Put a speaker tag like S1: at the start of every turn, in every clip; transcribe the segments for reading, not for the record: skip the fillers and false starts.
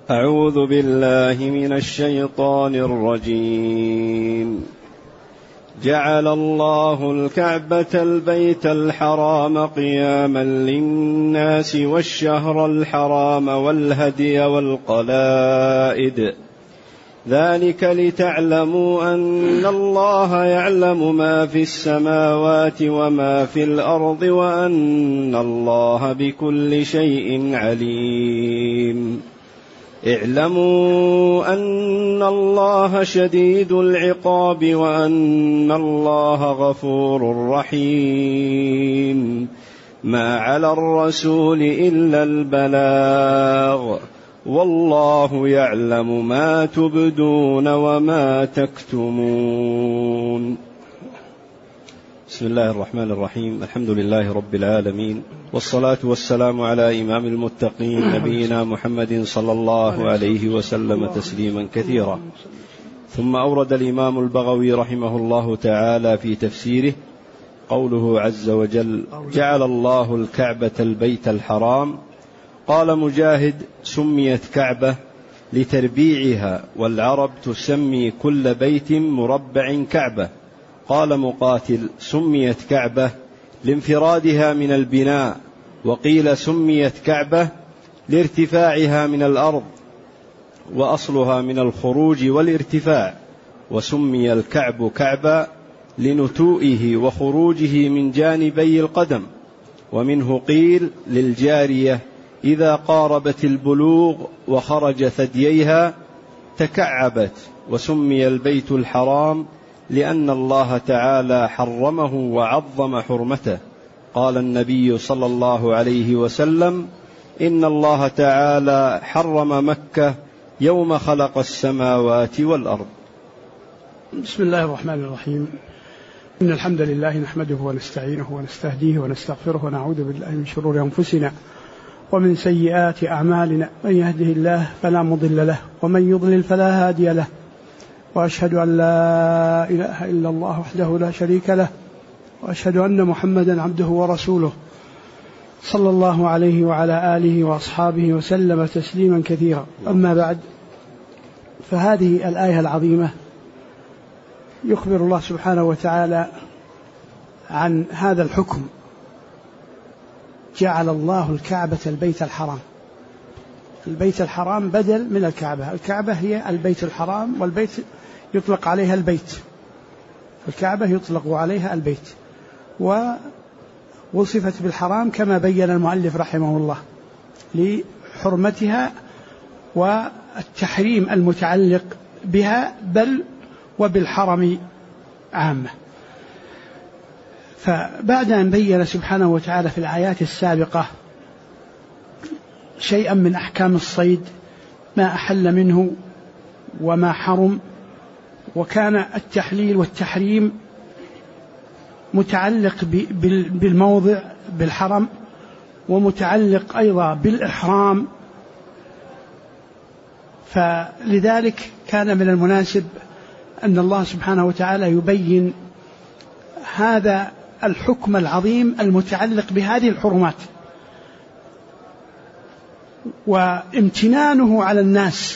S1: أعوذ بالله من الشيطان الرجيم. جعل الله الكعبة البيت الحرام قياما للناس والشهر الحرام والهدي والقلائد ذلك لتعلموا أن الله يعلم ما في السماوات وما في الأرض وأن الله بكل شيء عليم. اعلموا أن الله شديد العقاب وأن الله غفور رحيم. ما على الرسول إلا البلاغ والله يعلم ما تبدون وما تكتمون. بسم الله الرحمن الرحيم. الحمد لله رب العالمين، والصلاة والسلام على إمام المتقين نبينا محمد صلى الله عليه وسلم تسليما كثيرا. ثم أورد الإمام البغوي رحمه الله تعالى في تفسيره قوله عز وجل: جعل الله الكعبة البيت الحرام. قال مجاهد: سميت كعبة لتربيعها، والعرب تسمي كل بيت مربع كعبة. قال مقاتل: سميت كعبة لانفرادها من البناء، وقيل سميت كعبة لارتفاعها من الأرض، وأصلها من الخروج والارتفاع، وسمي الكعب كعبا لنتوئه وخروجه من جانبي القدم. ومنه قيل للجارية إذا قاربت البلوغ وخرج ثدييها تكعبت. وسمي البيت الحرام لأن الله تعالى حرمه وعظم حرمته. قال النبي صلى الله عليه وسلم: إن الله تعالى حرم مكة يوم خلق السماوات والأرض.
S2: بسم الله الرحمن الرحيم. إن الحمد لله نحمده ونستعينه ونستهديه ونستغفره ونعوذ بالله من شرور أنفسنا ومن سيئات أعمالنا. من يهده الله فلا مضل له ومن يضلل فلا هادي له، وأشهد أن لا إله إلا الله وحده لا شريك له، وأشهد أن محمدا عبده ورسوله صلى الله عليه وعلى آله وأصحابه وسلم تسليما كثيرا. أما بعد، فهذه الآية العظيمة يخبر الله سبحانه وتعالى عن هذا الحكم: جعل الله الكعبة البيت الحرام. البيت الحرام بدل من الكعبة. الكعبة هي البيت الحرام، والبيت يطلق عليها البيت. الكعبة يطلق عليها البيت، ووصفت بالحرام كما بين المؤلف رحمه الله لحرمتها والتحريم المتعلق بها، بل وبالحرم عامة. فبعد أن بين سبحانه وتعالى في الآيات السابقة شيئا من أحكام الصيد، ما أحل منه وما حرم، وكان التحليل والتحريم متعلق بالموضع بالحرم، ومتعلق أيضا بالإحرام، فلذلك كان من المناسب أن الله سبحانه وتعالى يبين هذا الحكم العظيم المتعلق بهذه الحرمات، وامتنانه على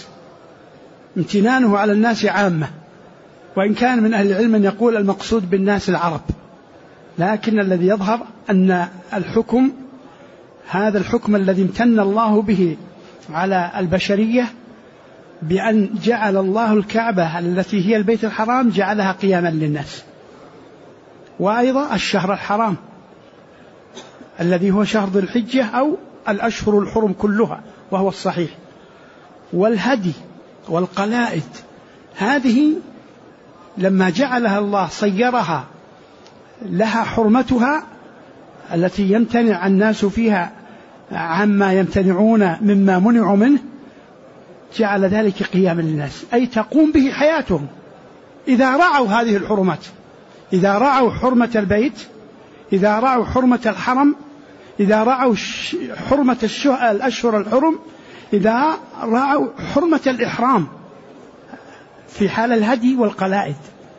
S2: الناس عامة. وإن كان من أهل العلم أن يقول المقصود بالناس العرب، لكن الذي يظهر أن الحكم، هذا الحكم الذي امتن الله به على البشرية بأن جعل الله الكعبة التي هي البيت الحرام جعلها قياما للناس، وأيضا الشهر الحرام الذي هو شهر ذي الحجة أو الأشهر الحرم كلها، وهو الصحيح، والهدي والقلائد، هذه لما جعلها الله صيرها لها حرمتها التي يمتنع الناس فيها عما يمتنعون مما منعوا منه، جعل ذلك قياما للناس، أي تقوم به حياتهم إذا رعوا هذه الحرمات، إذا رعوا حرمة البيت، إذا رعوا حرمة الحرم، إذا رعوا حرمة الأشهر الحرم، إذا رعوا حرمة الإحرام في حال الهدي والقلائد.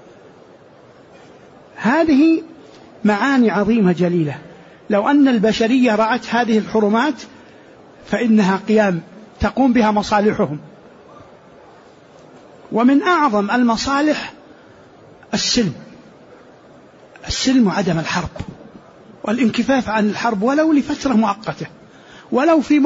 S2: هذه معاني عظيمة جليلة. لو أن البشرية رعت هذه الحرمات فإنها قيام تقوم بها مصالحهم. ومن أعظم المصالح السلم وعدم الحرب والانكفاف عن الحرب ولو لفترة مؤقتة، ولو في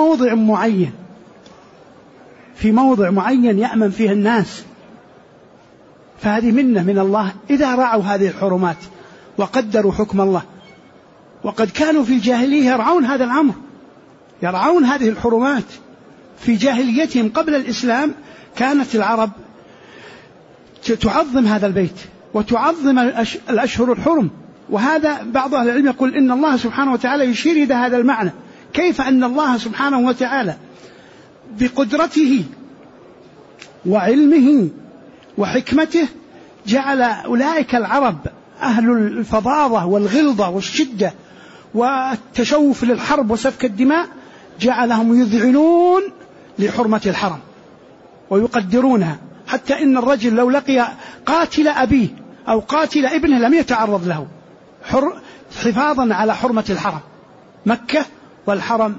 S2: موضع معين يأمن فيه الناس. فهذه منة من الله إذا رعوا هذه الحرمات وقدروا حكم الله. وقد كانوا في الجاهلية يرعون هذا الأمر، يرعون هذه الحرمات. في جاهليتهم قبل الإسلام كانت العرب تعظم هذا البيت وتعظم الأشهر الحرم. وهذا بعض أهل العلم يقول إن الله سبحانه وتعالى يشير إلى هذا المعنى، كيف أن الله سبحانه وتعالى بقدرته وعلمه وحكمته جعل أولئك العرب أهل الفظاظة والغلظة والشدة والتشوف للحرب وسفك الدماء، جعلهم يذعنون لحرمة الحرم ويقدرونها، حتى إن الرجل لو لقي قاتل أبيه أو قاتل ابنه لم يتعرض له، حفاظا على حرمة الحرم، مكة والحرم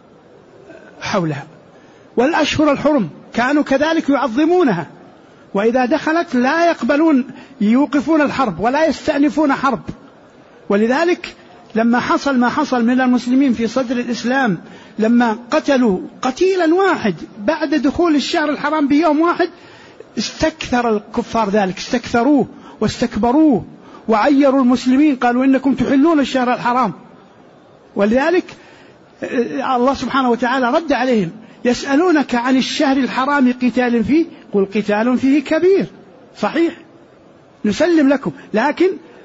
S2: حولها. والأشهر الحرم كانوا كذلك يعظمونها، وإذا دخلت لا يقبلون يوقفون الحرب ولا يستأنفون حرب. ولذلك لما حصل ما حصل من المسلمين في صدر الإسلام، لما قتلوا قتيلا واحد بعد دخول الشهر الحرام بيوم واحد، استكثر الكفار ذلك، استكثروه واستكبروه وعيروا المسلمين، قالوا إنكم تحلون الشهر الحرام. ولذلك الله سبحانه وتعالى رد عليهم: يسألونك عن الشهر الحرام قتال فيه قل قتال فيه كبير. صحيح نسلم لكم، لكن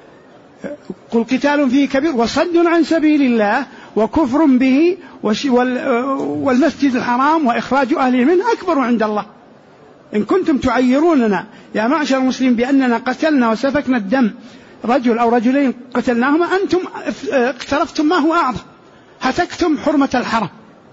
S2: قل قتال فيه كبير وصد عن سبيل الله وكفر به والمسجد الحرام وإخراج أهله منه أكبر عند الله. إن كنتم تعيروننا يا معشر المسلمين بأننا قتلنا وسفكنا الدم رجل أو رجلين قتلناهما، أنتم اقترفتم ما هو أعظم، هتكتم حرمة الحرم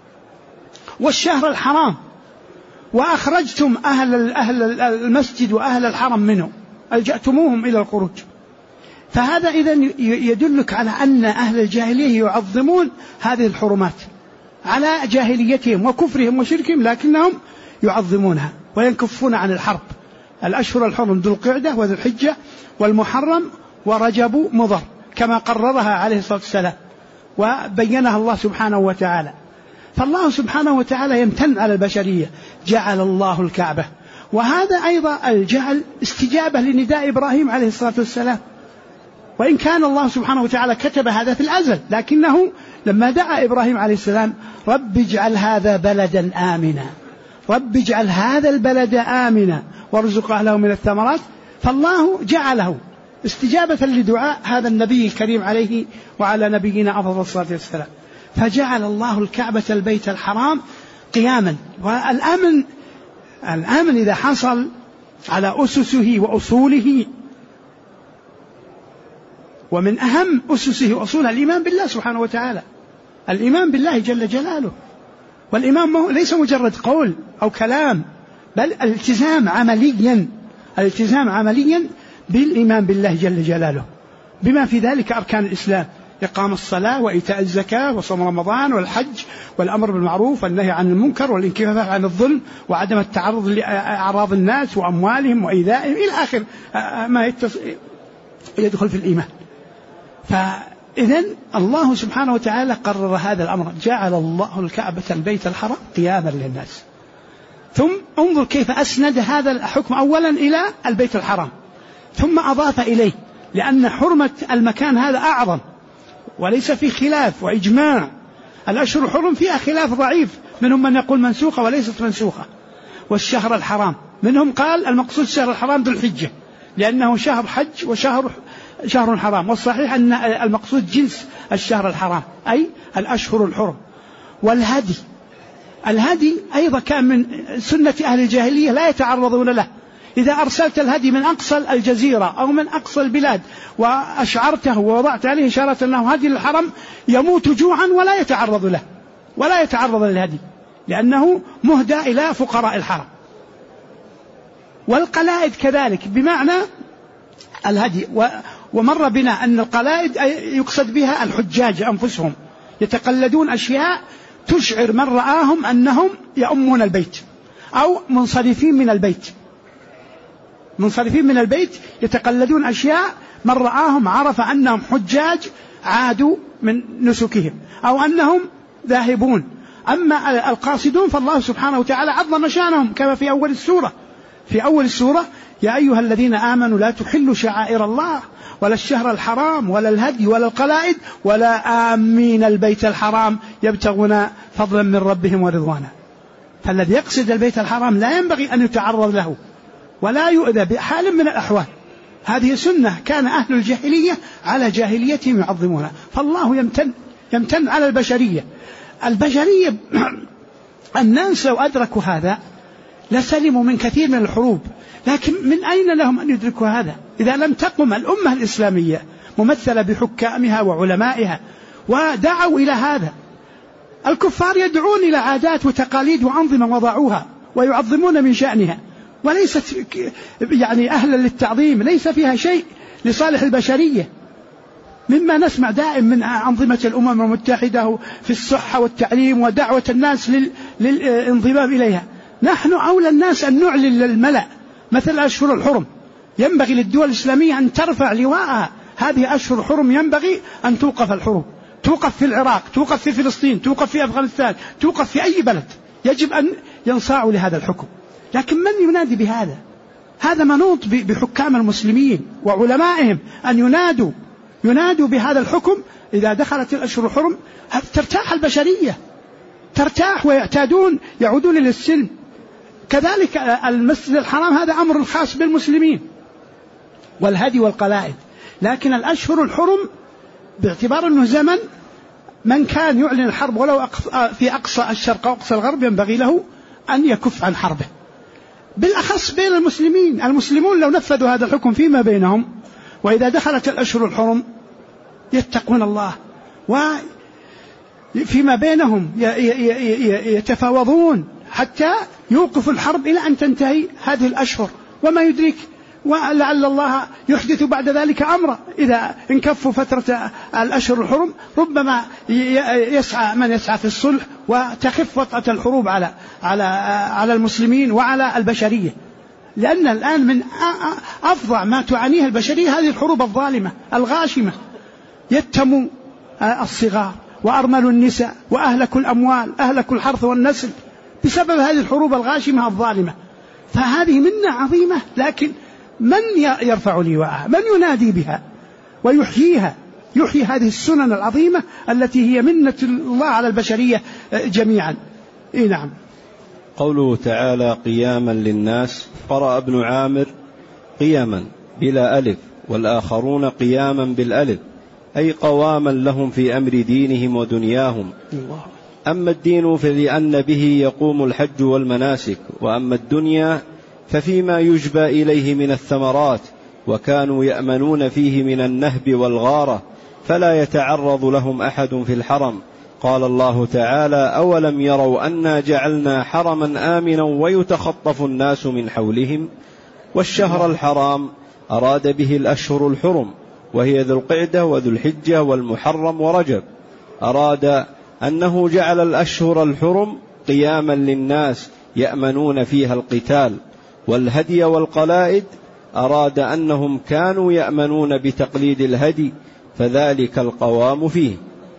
S2: والشهر الحرام، وأخرجتم أهل المسجد وأهل الحرم منه، ألجأتموهم إلى الخروج. فهذا إذن يدلك على أن أهل الجاهلية يعظمون هذه الحرمات على جاهليتهم وكفرهم وشركهم، لكنهم يعظمونها وينكفون عن الحرب. الأشهر الحرم ذو القعدة وذو الحجة والمحرم ورجب مضر، كما قررها عليه الصلاة والسلام وبينها الله سبحانه وتعالى. فالله سبحانه وتعالى يمتن على البشرية، جعل الله الكعبة. وهذا أيضا الجعل استجابة لنداء إبراهيم عليه الصلاة والسلام، وإن كان الله سبحانه وتعالى كتب هذا في الأزل، لكنه لما دعا إبراهيم عليه السلام: رب اجعل هذا بلدا آمنا، رب اجعل هذا البلد آمنا وارزق أهله من الثمرات، فالله جعله استجابة لدعاء هذا النبي الكريم عليه وعلى نبينا أفضل الصلاة والسلام. فجعل الله الكعبة البيت الحرام قياما. والأمن إذا حصل على أسسه وأصوله، ومن أهم أسسه وأصولها الإيمان بالله سبحانه وتعالى، الإيمان بالله جل جلاله. والإيمان ليس مجرد قول أو كلام، بل الالتزام عمليا بالإيمان بالله جل جلاله، بما في ذلك أركان الإسلام: إقام الصلاة وإيتاء الزكاة وصوم رمضان والحج والأمر بالمعروف والنهي عن المنكر والانكفاف عن الظلم وعدم التعرض لأعراض الناس وأموالهم وإيذائهم إلى آخر ما يدخل في الإيمان. فإذن الله سبحانه وتعالى قرر هذا الأمر، جعل الله الكعبة البيت الحرام قياما للناس. ثم انظر كيف أسند هذا الحكم أولا إلى البيت الحرام، ثم أضاف إليه، لأن حرمة المكان هذا أعظم وليس في خلاف وإجماع. الأشهر الحرم فيها خلاف ضعيف، منهم من يقول منسوخة وليست منسوخة. والشهر الحرام منهم قال المقصود الشهر الحرام ذو الحجة، لأنه شهر حج وشهر حرام، والصحيح أن المقصود جنس الشهر الحرام أي الأشهر الحرم. والهدي أيضا كان من سنة أهل الجاهلية لا يتعرضون له. إذا أرسلت الهدي من أقصى الجزيرة أو من أقصى البلاد وأشعرته ووضعت عليه إشارة أنه هدي للحرم، يموت جوعا ولا يتعرض له، ولا يتعرض للهدي، لأنه مهدى إلى فقراء الحرم. والقلائد كذلك بمعنى الهدي. ومر بنا أن القلائد يقصد بها الحجاج أنفسهم، يتقلدون أشياء تشعر من رآهم أنهم يأمون البيت أو منصرفين من البيت يتقلدون أشياء من رآهم عرف أنهم حجاج عادوا من نسكهم أو أنهم ذاهبون. أما القاصدون فالله سبحانه وتعالى عظم شانهم كما في أول السورة يا أيها الذين آمنوا لا تحلوا شعائر الله ولا الشهر الحرام ولا الهدي ولا القلائد ولا آمين البيت الحرام يبتغون فضلا من ربهم ورضوانا. فالذي يقصد البيت الحرام لا ينبغي أن يتعرض له ولا يؤذى بحال من الأحوال. هذه سنة كان أهل الجاهلية على جاهليتهم يعظمونها. فالله يمتن على البشرية الناس لو أدركوا هذا لسلموا من كثير من الحروب، لكن من أين لهم أن يدركوا هذا إذا لم تقم الأمة الإسلامية ممثلة بحكامها وعلمائها ودعوا إلى هذا؟ الكفار يدعون إلى عادات وتقاليد وأنظمة وضعوها ويعظمون من شأنها وليست يعني أهلا للتعظيم، ليس فيها شيء لصالح البشرية، مما نسمع دائم من أنظمة الأمم المتحدة في الصحة والتعليم ودعوة الناس للانضمام إليها. نحن أولى الناس أن نعلن للملأ مثل أشهر الحرم، ينبغي للدول الإسلامية أن ترفع لواءها. هذه أشهر الحرم ينبغي أن توقف الحروب، توقف في العراق، توقف في فلسطين، توقف في أفغانستان، توقف في أي بلد، يجب أن ينصاعوا لهذا الحكم. لكن من ينادي بهذا؟ هذا منوط بحكام المسلمين وعلمائهم أن ينادوا بهذا الحكم. إذا دخلت الأشهر الحرم ترتاح البشرية، ترتاح يعودون إلى السلم. كذلك المسجد الحرام هذا أمر خاص بالمسلمين والهدي والقلائد، لكن الأشهر الحرم باعتبار أنه زمن من كان يعلن الحرب ولو في أقصى الشرق أو أقصى الغرب ينبغي له أن يكف عن حربه، بالأخص بين المسلمون لو نفذوا هذا الحكم فيما بينهم، وإذا دخلت الأشهر الحرم يتقون الله وفيما بينهم يتفاوضون حتى يوقفوا الحرب إلى أن تنتهي هذه الأشهر، وما يدرك ولعل الله يحدث بعد ذلك أمرا. إذا انكفوا فترة الأشهر الحرم ربما يسعى من يسعى في الصلح وتخف وطأة الحروب على المسلمين وعلى البشرية، لأن الآن من أفظع ما تعانيه البشرية هذه الحروب الظالمة الغاشمة، يتموا الصغار وأرملوا النساء وأهلكوا الأموال، أهلكوا الحرث والنسل بسبب هذه الحروب الغاشمة الظالمة. فهذه منة عظيمة، لكن من يرفع لواءها؟ من ينادي بها ويحييها، يحيي هذه السنن العظيمة التي هي منة الله على البشرية جميعا. نعم.
S1: قوله تعالى قياما للناس، قرأ ابن عامر قياما بلا ألف، والآخرون قياما بالألف، أي قواما لهم في أمر دينهم ودنياهم. أما الدين فلأن به يقوم الحج والمناسك، وأما الدنيا ففيما يجبى إليه من الثمرات، وكانوا يأمنون فيه من النهب والغارة، فلا يتعرض لهم أحد في الحرم. قال الله تعالى أولم يروا أنا جعلنا حرما آمنا ويتخطف الناس من حولهم. والشهر الحرام أراد به الأشهر الحرم، وهي ذو القعدة وذو الحجة والمحرم ورجب. أراد أنه جعل الأشهر الحرم قياما للناس يأمنون فيها القتال. والهدي والقلائد أراد أنهم كانوا يأمنون بتقليد الهدي، فذلك القوام فيه.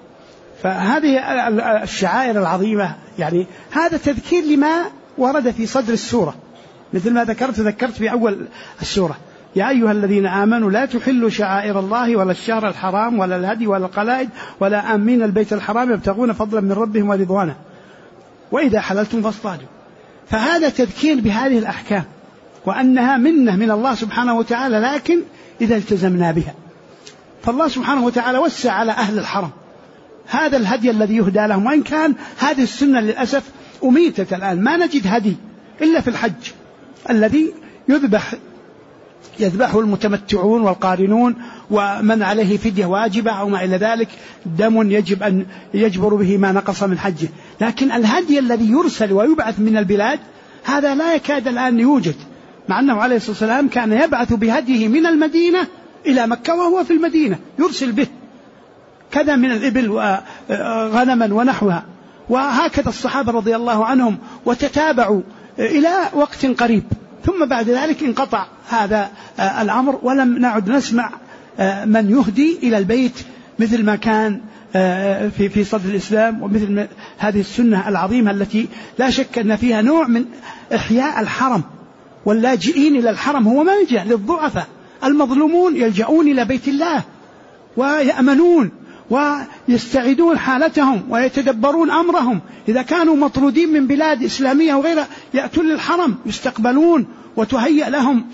S2: فهذه الشعائر العظيمة يعني هذا تذكير لما ورد في صدر السورة، مثل ما ذكرت في أول السورة يا أيها الذين آمنوا لا تحلوا شعائر الله ولا الشهر الحرام ولا الهدي ولا القلائد ولا آمين البيت الحرام يبتغون فضلا من ربهم ورضوانا وإذا حللتم فاصطادوا. فهذا تذكير بهذه الأحكام وأنها منة من الله سبحانه وتعالى، لكن إذا التزمنا بها. فالله سبحانه وتعالى وسع على أهل الحرم هذا الهدي الذي يهدى لهم، وإن كان هذه السنة للأسف أميتت الآن، ما نجد هدي إلا في الحج الذي يذبحه المتمتعون والقارنون، ومن عليه فدية واجبة أو ما إلى ذلك، دم يجب أن يجبر به ما نقص من حجه. لكن الهدي الذي يرسل ويبعث من البلاد هذا لا يكاد الآن يوجد، مع أنه عليه الصلاة والسلام كان يبعث بهديه من المدينة إلى مكة وهو في المدينة يرسل به كذا من الإبل وغنما ونحوها، وهكذا الصحابة رضي الله عنهم وتتابعوا إلى وقت قريب، ثم بعد ذلك انقطع هذا الأمر ولم نعد نسمع من يهدي إلى البيت مثل ما كان في صدر الإسلام، ومثل هذه السنة العظيمة التي لا شك أن فيها نوع من إحياء الحرم، واللاجئين إلى الحرم هو ملجأ للضعفاء، المظلومون يلجؤون إلى بيت الله ويأمنون ويستعيدون حالتهم ويتدبرون أمرهم، إذا كانوا مطرودين من بلاد إسلامية وغيرها يأتون للحرم يستقبلون وتهيأ لهم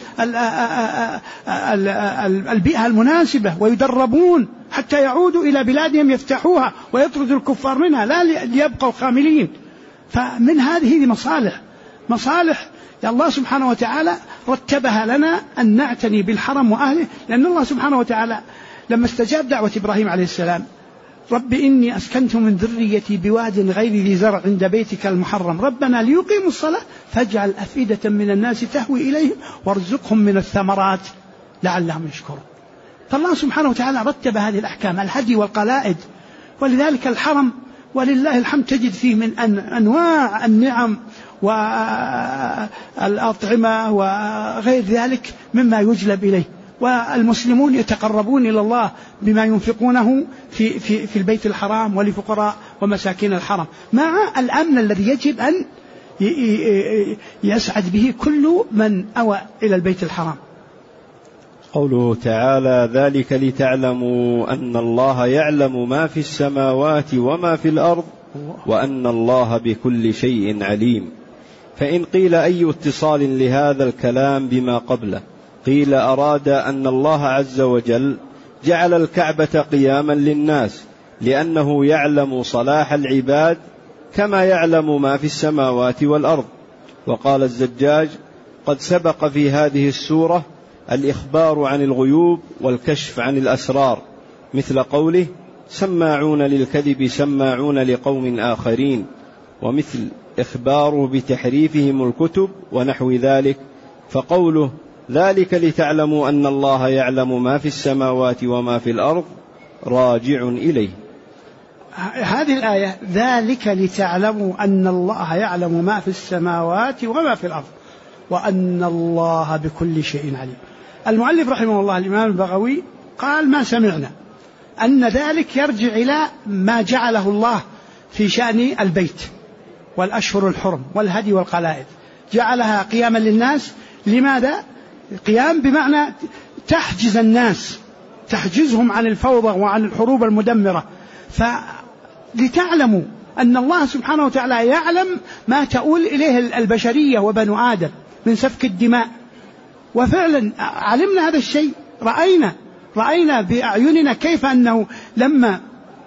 S2: البيئة المناسبة ويدربون حتى يعودوا إلى بلادهم يفتحوها ويطردوا الكفار منها، لا ليبقوا خاملين. فمن هذه مصالح يا الله سبحانه وتعالى رتبها لنا أن نعتني بالحرم وأهله، لأن الله سبحانه وتعالى لما استجاب دعوة إبراهيم عليه السلام: رب إني أسكنت من ذريتي بواد غير ذي زرع عند بيتك المحرم ربنا ليقيموا الصلاة فاجعل أفئدة من الناس تهوي إليهم وارزقهم من الثمرات لعلهم يشكرون. فالله سبحانه وتعالى رتب هذه الأحكام، الهدي والقلائد، ولذلك الحرم ولله الحمد تجد فيه من أنواع النعم والأطعمة وغير ذلك مما يجلب إليه، والمسلمون يتقربون إلى الله بما ينفقونه في البيت الحرام ولفقراء ومساكين الحرم، مع الأمن الذي يجب أن يسعد به كل من أوى إلى البيت الحرام.
S1: قوله تعالى: ذلك لتعلموا أن الله يعلم ما في السماوات وما في الأرض وأن الله بكل شيء عليم. فإن قيل أي اتصال لهذا الكلام بما قبله؟ قيل أراد أن الله عز وجل جعل الكعبة قياما للناس لأنه يعلم صلاح العباد كما يعلم ما في السماوات والأرض. وقال الزجاج: قد سبق في هذه السورة الإخبار عن الغيوب والكشف عن الأسرار، مثل قوله: سماعون للكذب سماعون لقوم آخرين، ومثل إخباره بتحريفهم الكتب ونحو ذلك. فقوله: ذلك لتعلموا أن الله يعلم ما في السماوات وما في الأرض راجع إليه.
S2: هذه الآية ذلك لتعلموا أن الله يعلم ما في السماوات وما في الأرض وأن الله بكل شيء عليم. المؤلف رحمه الله الإمام البغوي قال: ما سمعنا أن ذلك يرجع إلى ما جعله الله في شأن البيت والأشهر الحرم والهدي والقلائد، جعلها قياما للناس. لماذا؟ قيام بمعنى تحجز الناس، تحجزهم عن الفوضى وعن الحروب المدمرة. فلتعلموا أن الله سبحانه وتعالى يعلم ما تؤول إليه البشرية وبنو آدم من سفك الدماء، وفعلا علمنا هذا الشيء، رأينا بأعيننا كيف أنه لما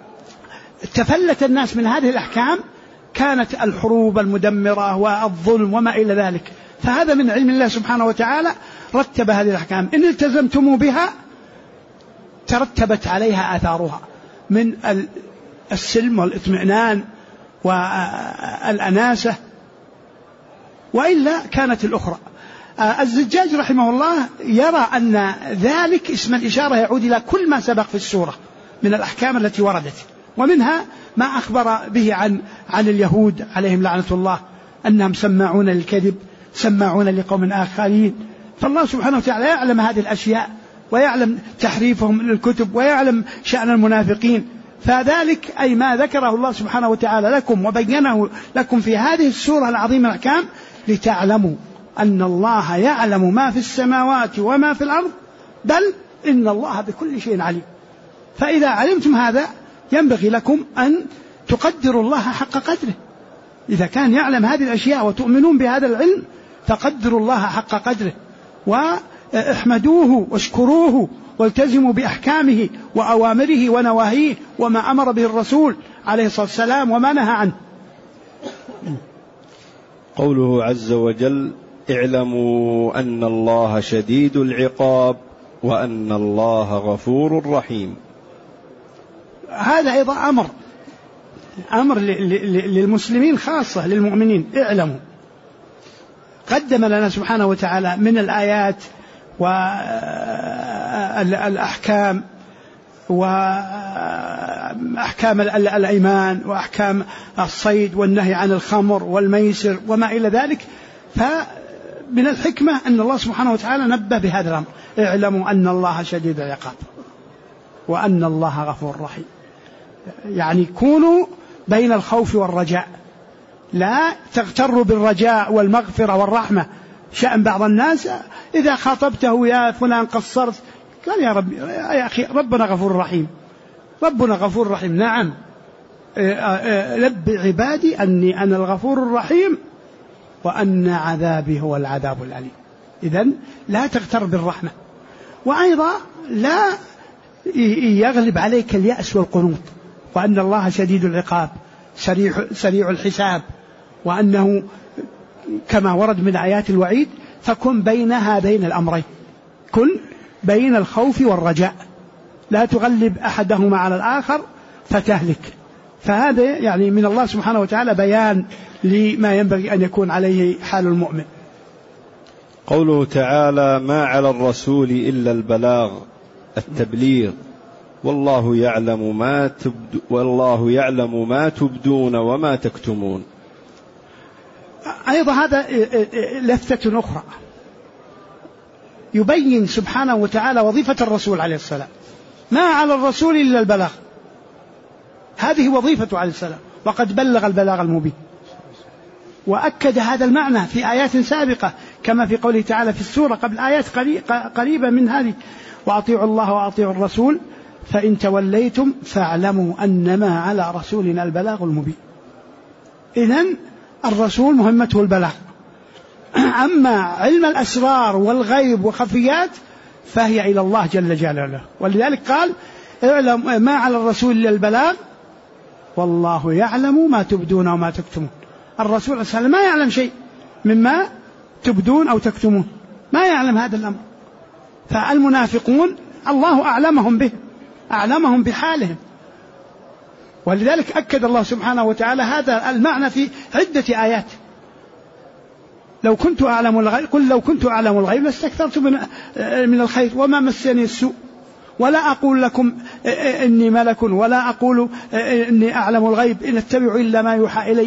S2: تفلت الناس من هذه الأحكام كانت الحروب المدمرة والظلم وما إلى ذلك. فهذا من علم الله سبحانه وتعالى، رتب هذه الأحكام، إن التزمتم بها ترتبت عليها آثارها من السلم والاطمئنان والأناسة، وإلا كانت الأخرى. الزجاج رحمه الله يرى أن ذلك اسم الإشارة يعود إلى كل ما سبق في السورة من الأحكام التي وردت، ومنها ما أخبر به عن اليهود عليهم لعنة الله أنهم سماعون للكذب سماعون لقوم آخرين. فالله سبحانه وتعالى يعلم هذه الأشياء ويعلم تحريفهم للكتب ويعلم شأن المنافقين. فذلك أي ما ذكره الله سبحانه وتعالى لكم وبينه لكم في هذه السورة العظيمة الأحكام لتعلموا أن الله يعلم ما في السماوات وما في الأرض بل إن الله بكل شيء عليم. فإذا علمتم هذا ينبغي لكم أن تقدروا الله حق قدره. إذا كان يعلم هذه الأشياء وتؤمنون بهذا العلم فقدروا الله حق قدره واحمدوه واشكروه والتزموا بأحكامه وأوامره ونواهيه وما أمر به الرسول عليه الصلاة والسلام وما نهى عنه.
S1: قوله عز وجل: اعلموا أن الله شديد العقاب وأن الله غفور رحيم.
S2: هذا أيضا أمر للمسلمين خاصة للمؤمنين. اعلموا، قدم لنا سبحانه وتعالى من الآيات والأحكام وأحكام الأيمان وأحكام الصيد والنهي عن الخمر والميسر وما إلى ذلك. فمن الحكمة أن الله سبحانه وتعالى نبه بهذا الأمر: اعلموا أن الله شديد العقاب وأن الله غفور رحيم. يعني كونوا بين الخوف والرجاء، لا تغتروا بالرجاء والمغفرة والرحمة. شأن بعض الناس إذا خاطبته: يا فلان قصرت، قال: يا رب يا أخي ربنا غفور رحيم، ربنا غفور رحيم. نعم، نبئ عبادي أني أنا الغفور الرحيم وأن عذابي هو العذاب الأليم. إذن لا تغتر بالرحمة، وأيضا لا يغلب عليك اليأس والقنوط، وأن الله شديد العقاب سريع الحساب، وأنه كما ورد من آيات الوعيد. فكن بين هذين الأمرين، كن بين الخوف والرجاء، لا تغلب أحدهما على الآخر فتهلك. فهذا يعني من الله سبحانه وتعالى بيان لما ينبغي أن يكون عليه حال المؤمن.
S1: قوله تعالى: ما على الرسول إلا البلاغ، التبليغ، والله يعلم ما تبدون وما تكتمون.
S2: أيضا هذا لفتة أخرى يبين سبحانه وتعالى وظيفة الرسول عليه السلام. ما على الرسول إلا البلاغ، هذه وظيفته عليه السلام، وقد بلغ البلاغ المبين. وأكد هذا المعنى في آيات سابقة، كما في قوله تعالى في السورة قبل آيات قريبة من هذه: وأطيعوا الله وأطيعوا الرسول فإن توليتم فاعلموا أنما على رسولنا البلاغ المبين. إذن الرسول مهمته البلاغ. أما علم الأسرار والغيب وخفيات فهي إلى الله جل جلاله، ولذلك قال: اعلم ما على الرسول إلا البلاغ والله يعلم ما تبدون وما تكتمون. الرسول صلى الله عليه وسلم ما يعلم شيء مما تبدون أو تكتمون، ما يعلم هذا الأمر. فالمنافقون الله أعلمهم به، أعلمهم بحالهم، ولذلك أكد الله سبحانه وتعالى هذا المعنى في عدة آيات: لو كنت أعلم الغيب، قل لو كنت أعلم الغيب لاستكثرت من الخير وما مسني السوء، ولا أقول لكم إني ملك، ولا أقول إني أعلم الغيب، إن أتبع إلا ما يوحى إلي.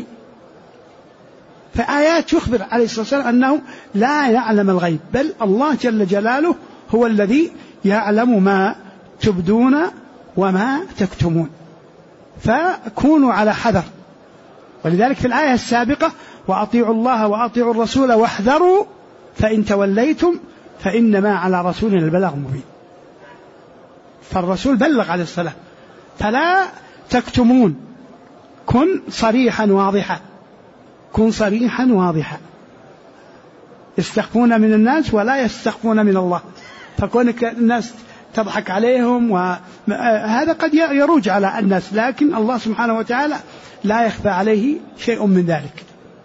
S2: فآيات يخبر عليه الصلاة والسلام أنه لا يعلم الغيب، بل الله جل جلاله هو الذي يعلم ما تبدون وما تكتمون. فكونوا على حذر. ولذلك في الآية السابقة: وأطيعوا الله وأطيعوا الرسول واحذروا فإن توليتم فإنما على رسولنا البلاغ المبين. فالرسول بلغ عليه الصلاة، فلا تكتمون، كن صريحا واضحا، كن صريحا واضحا. يستخفون من الناس ولا يستخفون من الله، فكونك الناس تضحك عليهم وهذا قد يروج على الناس، لكن الله سبحانه وتعالى لا يخفى عليه شيء من ذلك.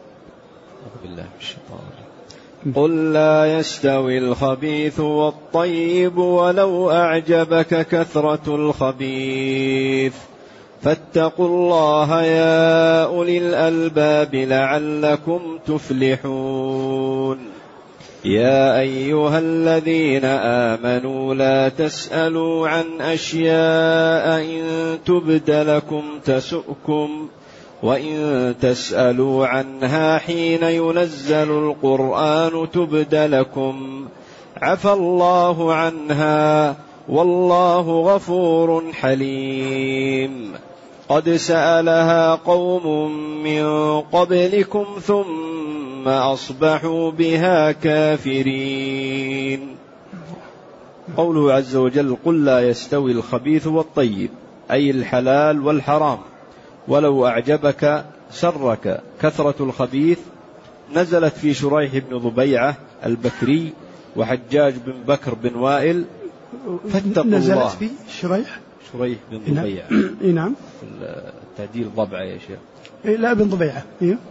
S1: قل لا يستوي الخبيث والطيب ولو أعجبك كثرة الخبيث فاتقوا الله يا أولي الألباب لعلكم تفلحون. يا أيها الذين آمنوا لا تسألوا عن أشياء إن تبد لكم تسؤكم وإن تسألوا عنها حين ينزل القرآن تبد لكم عفى الله عنها والله غفور حليم. قد سألها قوم من قبلكم ثم أصبحوا بها كافرين. قوله عز وجل: قل لا يستوي الخبيث والطيب، أي الحلال والحرام، ولو أعجبك سرك كثرة الخبيث، نزلت في شريح بن ضبيعة البكري وحجاج بن بكر بن وائل. فاتقوا الله.
S2: نزلت في شريح
S1: بن ضبيعة.
S2: نعم،
S1: التعديل ضبعة يا شيخ.
S2: لا، بن ضبيعة.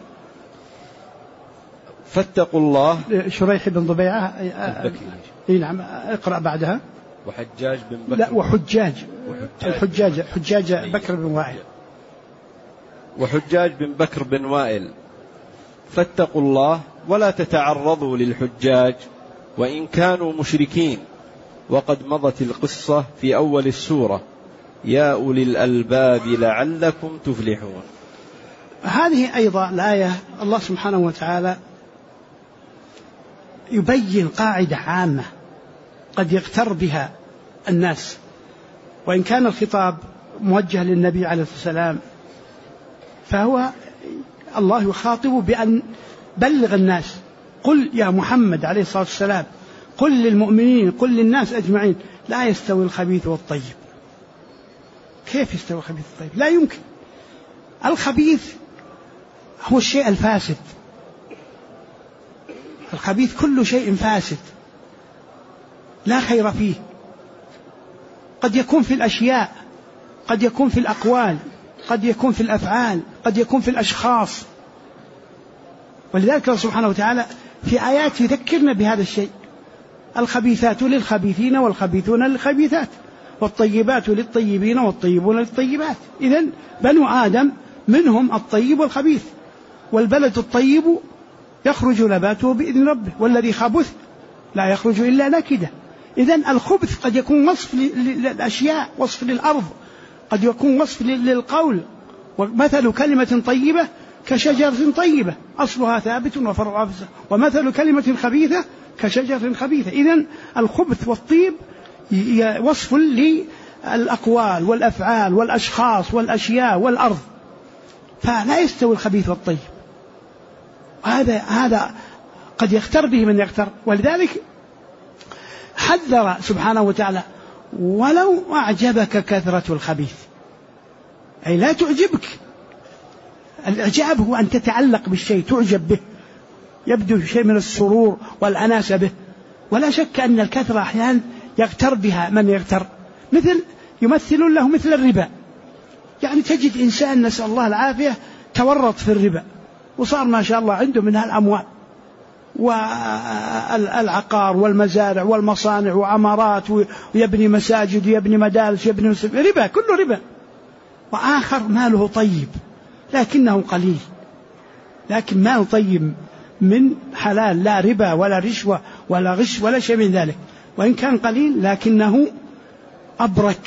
S1: فاتقوا الله.
S2: شريح بن ضبيعة
S1: البكري.
S2: نعم، اقرأ بعدها.
S1: وحجاج بن بكر.
S2: لا، حجاج بكر بن وائل.
S1: وحجاج بن بكر بن وائل. فاتقوا الله ولا تتعرضوا للحجاج وإن كانوا مشركين. وقد مضت القصة في أول السورة يا أولي الألباب لعلكم تفلحون.
S2: هذه أيضا الآية الله سبحانه وتعالى يبين قاعدة عامة قد يغتر بها الناس، وإن كان الخطاب موجه للنبي عليه الصلاة والسلام فهو الله يخاطب بأن بلغ الناس، قل يا محمد عليه الصلاة والسلام، قل للمؤمنين، قل للناس أجمعين، لا يستوي الخبيث والطيب. كيف يستوي الخبيث والطيب؟ لا يمكن. الخبيث هو الشيء الفاسد، الخبيث كل شيء فاسد لا خير فيه، قد يكون في الأشياء، قد يكون في الأقوال، قد يكون في الأفعال، قد يكون في الأشخاص. ولذلك الله سبحانه وتعالى في آيات يذكرنا بهذا الشيء: الخبيثات للخبيثين والخبيثون للخبيثات والطيبات للطيبين والطيبون للطيبات. إذن بنو آدم منهم الطيب والخبيث، والبلد الطيب يخرج نباته بإذن ربه والذي خبث لا يخرج إلا نكدة. إذن الخبث قد يكون وصف للأشياء، وصف للأرض، قد يكون وصف للقول. ومثل كلمة طيبة كشجرة طيبة أصلها ثابت وفرعها في السماء، ومثل كلمة خبيثة كشجرة خبيثة. إذن الخبث والطيب وصف للأقوال والأفعال والأشخاص والأشياء والأرض، فلا يستوي الخبيث والطيب. هذا قد يغتر به من يغتر. ولذلك حذر سبحانه وتعالى: ولو أعجبك كثرة الخبيث، أي لا تعجبك. الإعجاب هو أن تتعلق بالشيء، تعجب به، يبدو شيء من السرور والأناسة به. ولا شك أن الكثرة أحيانا يغتر بها من يغتر، يمثلون له مثل الربا. يعني تجد إنسان نسأل الله العافية تورط في الربا وصار ما شاء الله عنده منها الأموال والعقار والمزارع والمصانع وعمارات، ويبني مساجد ويبني مدارس ويبني ربا، كله ربا. وآخر ماله طيب لكنه قليل، لكن مال طيب من حلال، لا ربا ولا رشوة ولا غش ولا شيء من ذلك، وإن كان قليل لكنه أبرك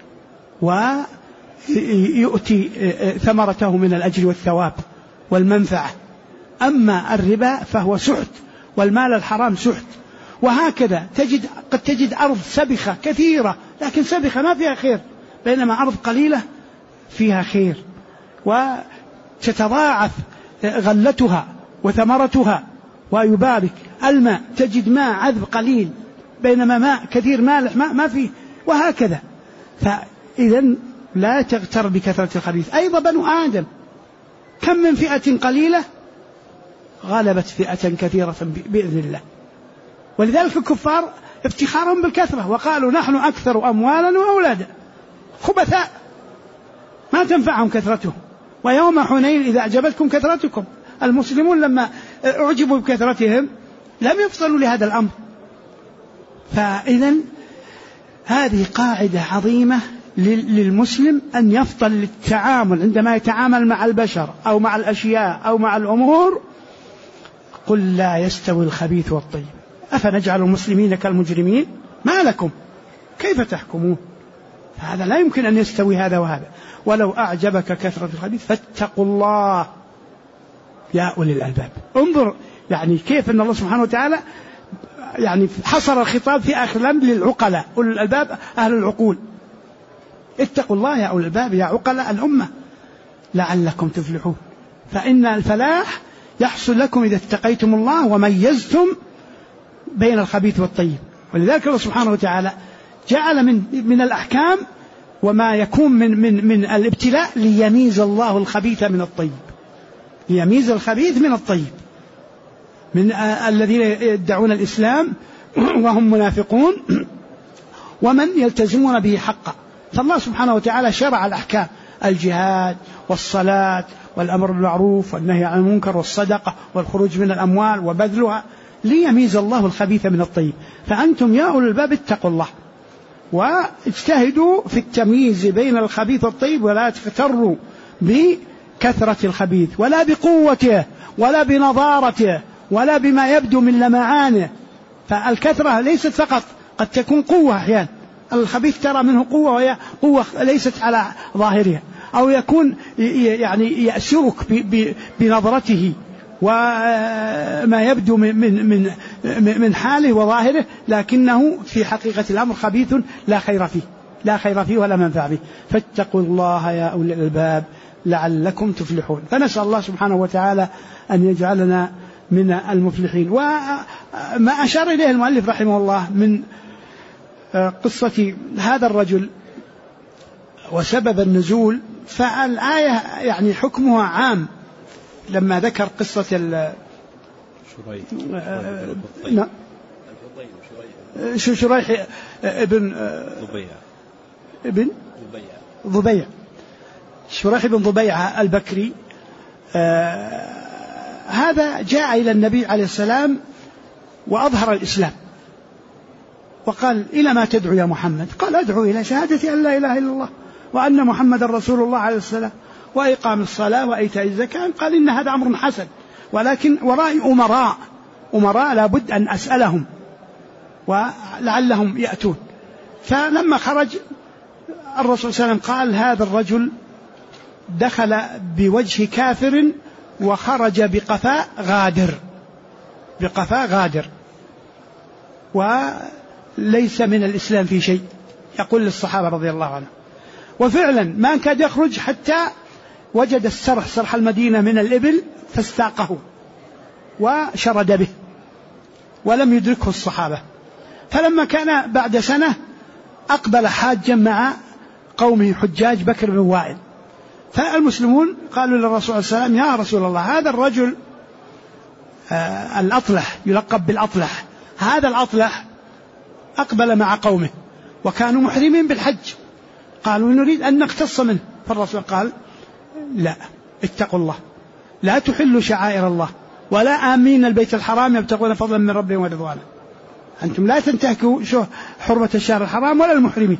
S2: ويؤتي ثمرته من الأجر والثواب والمنفعة. أما الربا فهو سحت، والمال الحرام سحت. وهكذا قد تجد أرض سبخة كثيرة لكن سبخة ما فيها خير، بينما أرض قليلة فيها خير وتتضاعف غلتها وثمرتها ويبارك. الماء تجد ماء عذب قليل بينما ماء كثير مالح ما فيه، وهكذا. فإذن لا تغتر بكثرة الخبيث. أيضا بنو آدم كم من فئة قليلة غلبت فئة كثيرة بإذن الله. ولذلك الكفار افتخارهم بالكثرة، وقالوا نحن أكثر أموالا وأولادا، خبثاء ما تنفعهم كثرتهم. ويوم حنين إذا أعجبتكم كثرتكم، المسلمون لما أعجبوا بكثرتهم لم يفصلوا لهذا الأمر. فإذن هذه قاعدة عظيمة للمسلم أن يفضل للتعامل عندما يتعامل مع البشر أو مع الأشياء أو مع الأمور. قل لا يستوي الخبيث والطيب أفنجعل المسلمين كالمجرمين ما لكم كيف تحكمون. هذا لا يمكن أن يستوي هذا وهذا. ولو أعجبك كثرة الخبيث فاتقوا الله يا أولي الألباب. انظر يعني كيف أن الله سبحانه وتعالى يعني حصر الخطاب في آخر الأمر للعقلاء، أولي الألباب أهل العقول. اتقوا الله يا أولي الألباب يا عقلاء الأمة لعلكم تفلحون. فإن الفلاح يحصل لكم إذا اتقيتم الله وميزتم بين الخبيث والطيب. ولذلك الله سبحانه وتعالى جعل من الأحكام وما يكون من الابتلاء ليميز الله الخبيث من الطيب، ليميز الخبيث من الطيب، من الذين يدعون الإسلام وهم منافقون ومن يلتزمون به حقا. فالله سبحانه وتعالى شرع الأحكام: الجهاد والصلاة والأمر بالمعروف والنهي عن المنكر والصدقة والخروج من الأموال وبذلها، ليميز الله الخبيث من الطيب. فأنتم يا أولي الباب اتقوا الله واجتهدوا في التمييز بين الخبيث والطيب، ولا تغتروا بكثرة الخبيث ولا بقوته ولا بنضارته ولا بما يبدو من لمعانه. فالكثرة ليست فقط، قد تكون قوة أحيانا، الخبيث ترى منه قوة وهي قوة ليست على ظاهرها، أو يكون يعني يأسرك بنظرته وما يبدو من حاله وظاهره، لكنه في حقيقة الأمر خبيث لا خير فيه ولا منفع به. فاتقوا الله يا أولي الألباب لعلكم تفلحون. فنسأل الله سبحانه وتعالى أن يجعلنا من المفلحين. وما أشار إليه المؤلف رحمه الله من قصة هذا الرجل وسبب النزول، فالآية يعني حكمها عام لما ذكر قصة شريح ابن ضبيع، شريح بن ضبيعة البكري. هذا جاء إلى النبي عليه السلام وأظهر الإسلام، وقال: إلى ما تدعو يا محمد؟ قال: أدعو إلى شهادة أن لا إله إلا الله وأن محمد رسول الله عليه السلام وإقام الصلاة وإيتاء الزكاة. قال: إن هذا أمر حسن، ولكن ورائي أمراء لا بد أن أسألهم ولعلهم يأتون. فلما خرج الرسول صلى الله عليه وسلم قال: هذا الرجل دخل بوجه كافر وخرج بقفاء غادر وليس من الإسلام في شيء، يقول للصحابة رضي الله عنهم. وفعلا ما كاد يخرج حتى وجد صرح المدينة من الإبل فاستاقه وشرد به ولم يدركه الصحابة. فلما كان بعد سنة أقبل حاجا مع قومه حجاج بكر بن وائل، فالمسلمون قالوا للرسول صلى الله عليه وسلم: يا رسول الله، هذا الرجل الأطلح يلقب بالأطلح، هذا الأطلح أقبل مع قومه وكانوا محرمين بالحج، قالوا: نريد أن نقتص منه. فالرسول قال: لا، اتقوا الله، لا تحلوا شعائر الله ولا آمين البيت الحرام يبتغون فضلا من ربهم ورضوانا، أنتم لا تنتهكوا حرمة الشهر الحرام ولا المحرمين.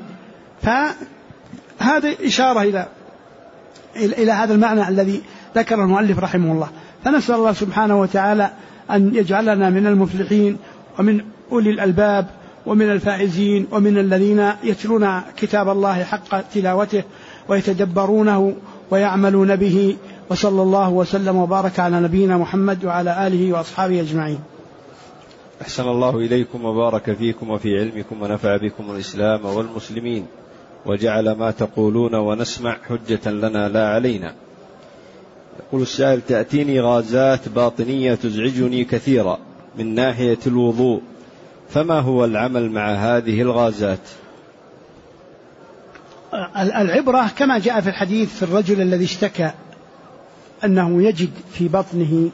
S2: فهذا إشارة إلى هذا المعنى الذي ذكر المؤلف رحمه الله. فنسأل الله سبحانه وتعالى أن يجعلنا من المفلحين ومن أولي الألباب ومن الفائزين ومن الذين يتلون كتاب الله حق تلاوته ويتدبرونه ويعملون به. وصلى الله وسلم وبارك على نبينا محمد وعلى آله وأصحابه أجمعين.
S1: أحسن الله إليكم وبارك فيكم وفي علمكم ونفع بكم الإسلام والمسلمين، وجعل ما تقولون ونسمع حجة لنا لا علينا. يقول السائل: تأتيني غازات باطنية تزعجني كثيرا من ناحية الوضوء، فما هو العمل مع هذه الغازات؟
S2: العبرة كما جاء في الحديث في الرجل الذي اشتكى أنه يجد في بطنه،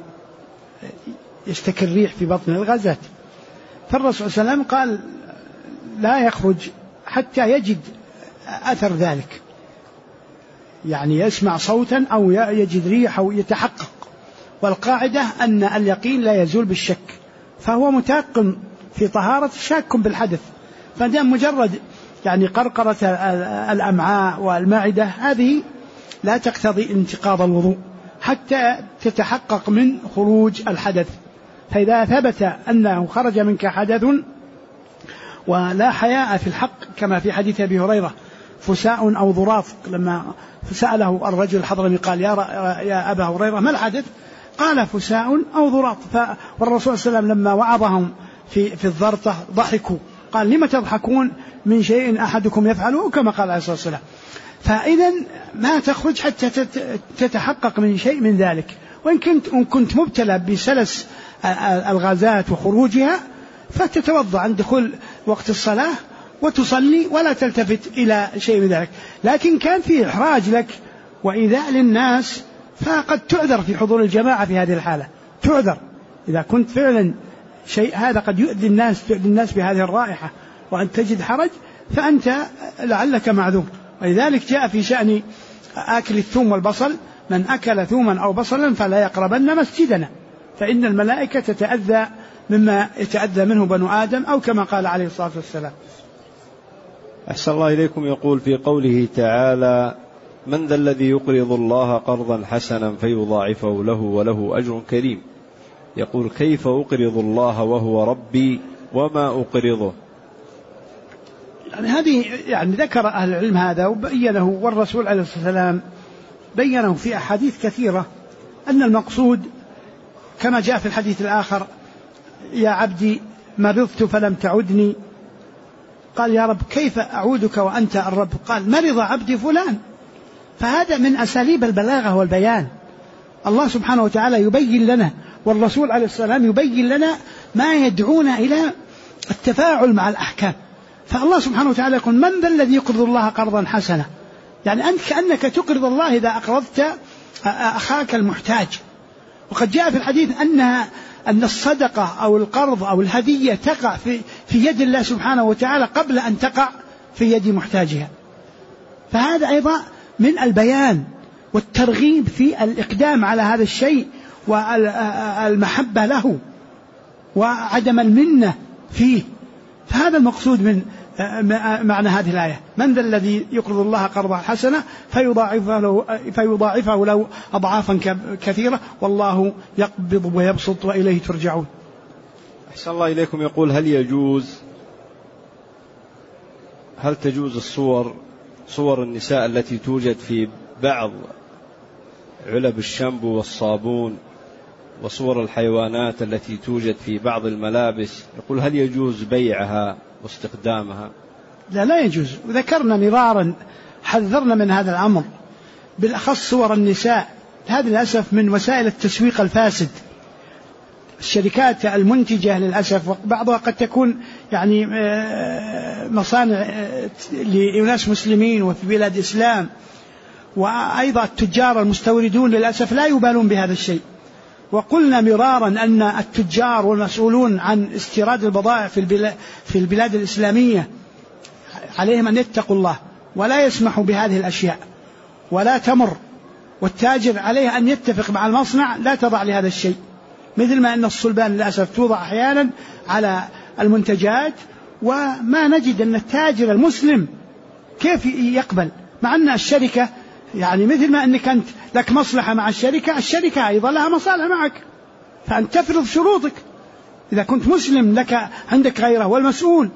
S2: يشتكي الريح في بطنه الغازات، فالرسول صلى الله عليه وسلم قال: لا يخرج حتى يجد أثر ذلك، يعني يسمع صوتا أو يجد ريح أو يتحقق. والقاعدة أن اليقين لا يزول بالشك، فهو متيقن في طهارة شاك بالحدث، فدام مجرد يعني قرقرة الأمعاء والمعدة هذه لا تقتضي انتقاض الوضوء حتى تتحقق من خروج الحدث. فإذا ثبت أنه خرج منك حدث ولا حياء في الحق كما في حديث أبي هريرة: فساء أو ضراط، لما سأله الرجل الحضرمي قال: يا أبا هريرة ما الحدث؟ قال: فساء أو ضراط. والرسول صلى الله عليه وسلم لما وعظهم في الضرطة ضحكوا، قال: لم تضحكون من شيء أحدكم يفعله، كما قال عليه الصلاة والسلام. فإذا ما تخرج حتى تتحقق من شيء من ذلك. وإن كنت مبتلى بسلس الغازات وخروجها فتتوضأ عند دخول وقت الصلاة وتصلي ولا تلتفت إلى شيء من ذلك. لكن كان فيه إحراج لك وإيذاء للناس فقد تعذر في حضور الجماعة في هذه الحالة، تعذر إذا كنت فعلا شيء هذا قد يؤذي الناس بهذه الرائحة وأن تجد حرج فأنت لعلك معذور. ولذلك جاء في شأن آكل الثوم والبصل: من أكل ثوما أو بصلا فلا يقربن مسجدنا، فإن الملائكة تتأذى مما يتأذى منه بنو آدم، أو كما قال عليه الصلاة والسلام.
S1: أحسن الله إليكم. يقول في قوله تعالى: من ذا الذي يقرض الله قرضا حسنا فيضاعفه له وله أجر كريم، يقول: كيف أقرض الله وهو ربي وما أقرضه؟
S2: يعني هذه يعني ذكر أهل العلم هذا وبينه، والرسول عليه الصلاة والسلام بينه في أحاديث كثيرة أن المقصود كما جاء في الحديث الآخر: يا عبدي مرضت فلم تعدني. قال: يا رب كيف أعودك وأنت الرب؟ قال: مرض عبدي فلان. فهذا من أساليب البلاغة والبيان. الله سبحانه وتعالى يبين لنا، والرسول عليه السلام يبين لنا ما يدعونا إلى التفاعل مع الأحكام. فالله سبحانه وتعالى يقول: من ذا الذي يقرض الله قرضا حسنا؟ يعني أنت كأنك تقرض الله إذا أقرضت أخاك المحتاج. وقد جاء في الحديث أن الصدقة أو القرض أو الهدية تقع في يد الله سبحانه وتعالى قبل أن تقع في يد محتاجها. فهذا أيضا من البيان والترغيب في الإقدام على هذا الشيء والمحبة له وعدم المنة فيه. فهذا المقصود من معنى هذه الآية: من ذا الذي يقرض الله قرضا حسنا فيضاعفه له أضعافا كثيرة والله يقبض ويبسط وإليه ترجعون.
S1: أحسن الله إليكم. يقول: هل تجوز صور النساء التي توجد في بعض علب الشامبو والصابون، وصور الحيوانات التي توجد في بعض الملابس؟ يقول: هل يجوز بيعها واستخدامها؟
S2: لا يجوز. وذكرنا مرارا، حذرنا من هذا الأمر، بالأخص صور النساء. هذا للأسف من وسائل التسويق الفاسد. الشركات المنتجة للأسف بعضها قد تكون يعني مصانع لناس مسلمين وفي بلاد إسلام، وأيضا التجار المستوردون للأسف لا يبالون بهذا الشيء. وقلنا مرارا أن التجار والمسؤولون عن استيراد البضائع في البلاد الإسلامية عليهم أن يتقوا الله ولا يسمحوا بهذه الأشياء ولا تمر، والتاجر عليه أن يتفق مع المصنع لا تضع لهذا الشيء، مثل ما أن الصلبان للأسف توضع أحيانا على المنتجات، وما نجد أن التاجر المسلم كيف يقبل، مع أن الشركة يعني مثل ما أنك أنت لك مصلحة مع الشركة أيضا لها مصالح معك، فأنت تفرض شروطك. إذا كنت مسلم لك عندك غيره، والمسؤول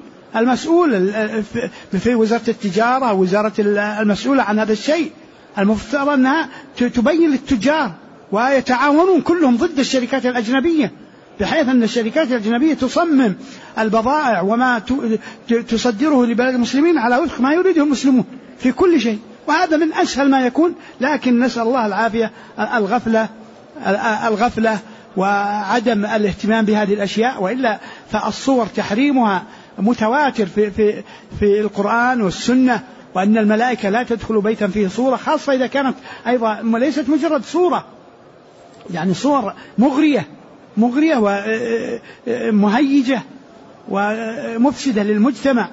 S2: في وزارة التجارة وزارة المسؤولة عن هذا الشيء المفترض أنها تبين للتجار ويتعاونون كلهم ضد الشركات الأجنبية، بحيث أن الشركات الأجنبية تصمم البضائع وما تصدره لبلاد المسلمين على وفق ما يريده المسلمون في كل شيء، وهذا من أسهل ما يكون. لكن نسأل الله العافية، الغفلة وعدم الاهتمام بهذه الأشياء، وإلا فالصور تحريمها متواتر في القرآن والسنة، وأن الملائكة لا تدخل بيتا فيه صورة، خاصة إذا كانت أيضا ليست مجرد صورة، يعني صور مغرية ومهيجة ومفسدة للمجتمع.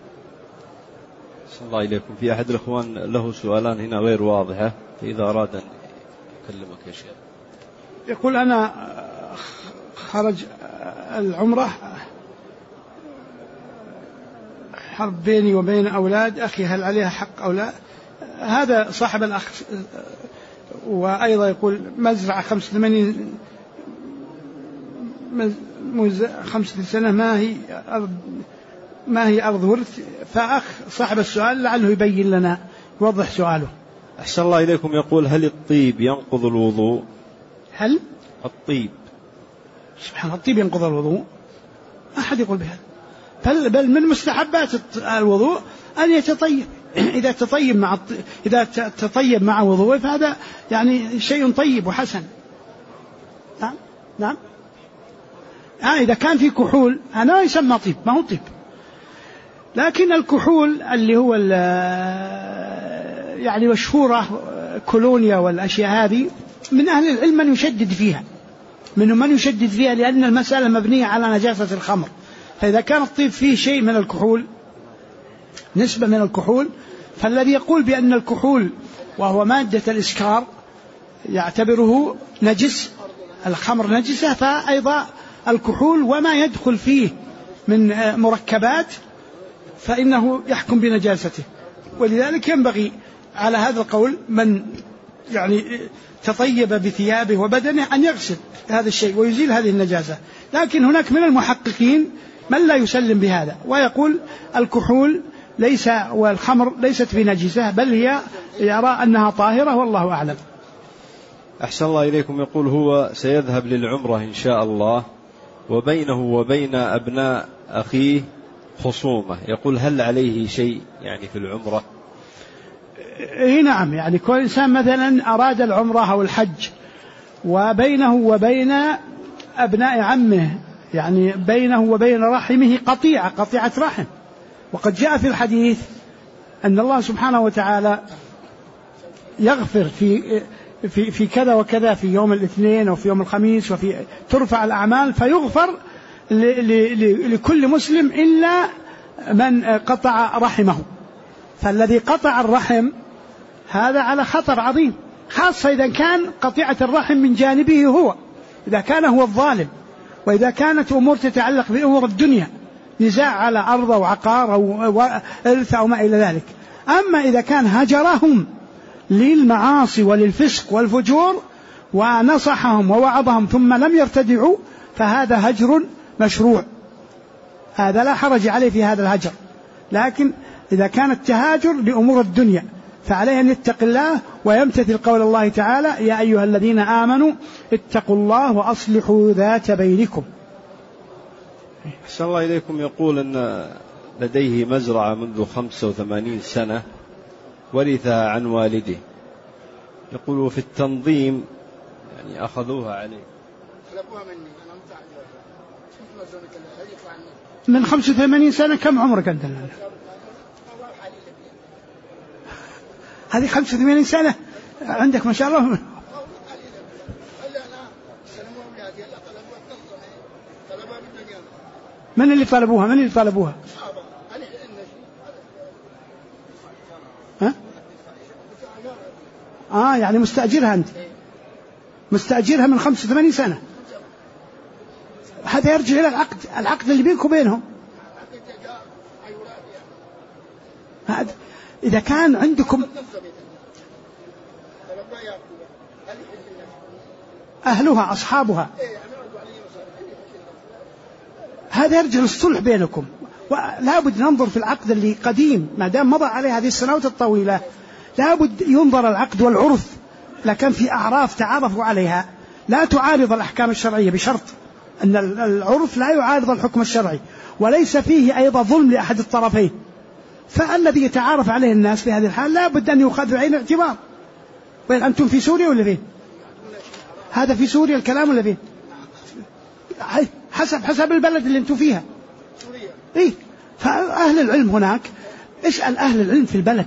S1: صلى الله إليكم. في أحد الأخوان له سؤالان هنا غير واضحة، فإذا أراد أن يكلمك يا شيخ.
S2: يقول: أنا خرج العمرة، حرب بيني وبين أولاد أخي، هل عليها حق أو لا؟ هذا صاحب الأخ. وأيضا يقول: مزرعة 85 سنة ما هي أرض ورث. فأخ صاحب السؤال لعله يبين لنا، يوضح سؤاله.
S1: أحسن الله إليكم. يقول: هل الطيب ينقض الوضوء؟
S2: هل
S1: الطيب،
S2: سبحان الله، الطيب ينقض الوضوء؟ أحد يقول بهذا. بل من مستحبات الوضوء أن يتطيب. إذا تطيب مع وضوء فهذا يعني شيء طيب وحسن. نعم. إذا كان في كحول هذا يسمى طيب، ما هو طيب. لكن الكحول اللي هو يعني مشهورة كولونيا والأشياء هذه، من أهل العلم من يشدد فيها، لأن المسألة مبنية على نجاسة الخمر. فإذا كان الطيب فيه شيء من الكحول، نسبة من الكحول، فالذي يقول بأن الكحول وهو مادة الإسكار يعتبره نجس، الخمر نجسة، فأيضا الكحول وما يدخل فيه من مركبات فإنه يحكم بنجاسته. ولذلك ينبغي على هذا القول من يعني تطيب بثيابه وبدنه أن يغسل هذا الشيء ويزيل هذه النجاسة. لكن هناك من المحققين من لا يسلم بهذا، ويقول الكحول والخمر ليست بنجسة، بل هي يرى أنها طاهرة، والله أعلم.
S1: أحسن الله إليكم. يقول هو سيذهب للعمرة إن شاء الله، وبينه وبين أبناء أخيه خصومة، يقول هل عليه شيء يعني في العمرة؟
S2: نعم، يعني كل إنسان مثلا أراد العمرة أو الحج وبينه وبين أبناء عمه، يعني بينه وبين رحمه قطيعة رحم، وقد جاء في الحديث أن الله سبحانه وتعالى يغفر في كذا وكذا، في يوم الاثنين وفي يوم الخميس، وفي ترفع الأعمال فيغفر لكل مسلم إلا من قطع رحمه. فالذي قطع الرحم هذا على خطر عظيم، خاصة إذا كان قطيعة الرحم من جانبه هو، إذا كان هو الظالم، وإذا كانت أمور تتعلق بأمور الدنيا، نزاع على أرض أو عقار أو إرث أو ما إلى ذلك. أما إذا كان هجرهم للمعاصي وللفسق والفجور ونصحهم ووعظهم ثم لم يرتدعوا، فهذا هجر مشروع، هذا لا حرج عليه في هذا الهجر. لكن إذا كان التهاجر لأمور الدنيا فعليه أن يتق الله ويمتثل قول الله تعالى: يا أيها الذين آمنوا اتقوا الله وأصلحوا ذات بينكم.
S1: أحسن الله إليكم. يقول أن لديه مزرعة منذ 85 سنة ورثها عن والده، يقول في التنظيم يعني أخذوها عليه.
S2: من 85 سنة. كم عمرك أنت الآن؟ هذه 85 سنة عندك ما شاء الله. من اللي طلبوها؟ ها؟ يعني مستأجرها أنت؟ مستأجرها من 85 سنة. هذا يرجع إلى العقد اللي بينك وبينهم. إذا كان عندكم أهلها أصحابها، هذا يرجع للصلح بينكم، ولا بد ننظر في العقد اللي قديم، ما دام مضى عليه هذه السنوات الطويلة لا بد ينظر العقد والعرف، لكن في أعراف تعرفوا عليها لا تعارض الأحكام الشرعية، بشرط أن العرف لا يعارض الحكم الشرعي وليس فيه أيضا ظلم لأحد الطرفين. فالذي يتعارف عليه الناس في هذه الحال لا بد أن يؤخذ بعين الاعتبار. وين أنتم؟ في سوريا ولا فين؟ هذا في سوريا الكلام ولا فين؟ حسب البلد اللي أنتم فيها. إيه؟ فأهل العلم هناك، اسأل أهل العلم في البلد،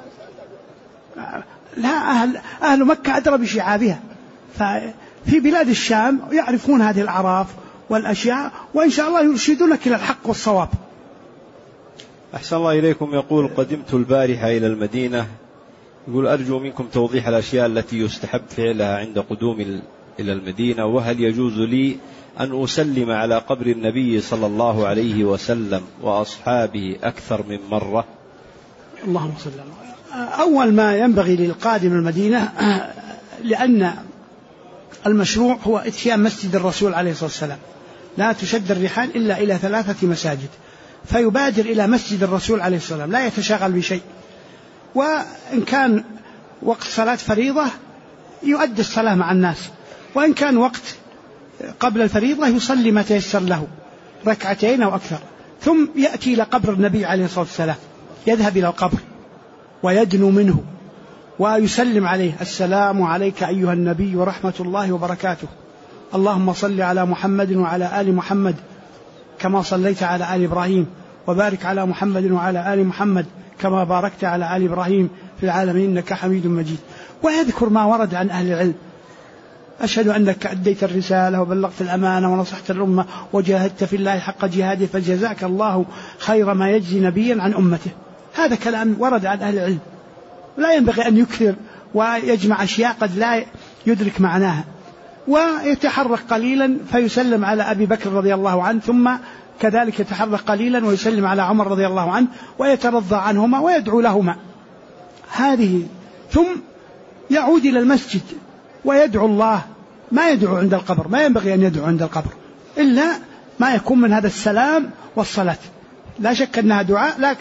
S2: لا أهل مكة أدرى بشعابها، ففي بلاد الشام يعرفون هذه الأعراف والأشياء، وإن شاء الله يرشدونك إلى الحق والصواب.
S1: أحسن الله إليكم. يقول قدمت البارحة إلى المدينة، يقول أرجو منكم توضيح الأشياء التي يستحب فعلها عند قدوم إلى المدينة، وهل يجوز لي أن أسلم على قبر النبي صلى الله عليه وسلم وأصحابه أكثر من مرة؟
S2: اللهم صل على محمد. أول ما ينبغي للقادم المدينة، لأن المشروع هو إتيان مسجد الرسول عليه الصلاة والسلام، لا تشد الرحال إلا إلى 3 مساجد، فيبادر إلى مسجد الرسول عليه الصلاة والسلام، لا يتشاغل بشيء. وإن كان وقت صلاة فريضة يؤدي الصلاة مع الناس، وإن كان وقت قبل الفريضة يصلي ما تيسر له، 2 أو أكثر، ثم يأتي إلى قبر النبي عليه الصلاة والسلام، يذهب إلى القبر ويدنو منه ويسلم عليه: السلام عليك أيها النبي ورحمة الله وبركاته، اللهم صل على محمد وعلى آل محمد كما صليت على آل إبراهيم، وبارك على محمد وعلى آل محمد كما باركت على آل إبراهيم في العالمين إنك حميد مجيد. ويذكر ما ورد عن أهل العلم: أشهد أنك أديت الرسالة وبلغت الأمانة ونصحت الأمة وجاهدت في الله حق جهاده فجزاك الله خير ما يجزي نبيا عن أمته. هذا كلام ورد عن أهل العلم، لا ينبغي أن يكثر ويجمع أشياء قد لا يدرك معناها. ويتحرك قليلا فيسلم على أبي بكر رضي الله عنه، ثم كذلك يتحرك قليلا ويسلم على عمر رضي الله عنه ويترضى عنهما ويدعو لهما، هذه. ثم يعود إلى المسجد ويدعو الله، ما يدعو عند القبر، ما ينبغي أن يدعو عند القبر إلا ما يكون من هذا السلام والصلاة، لا شك أنها دعاء، لكن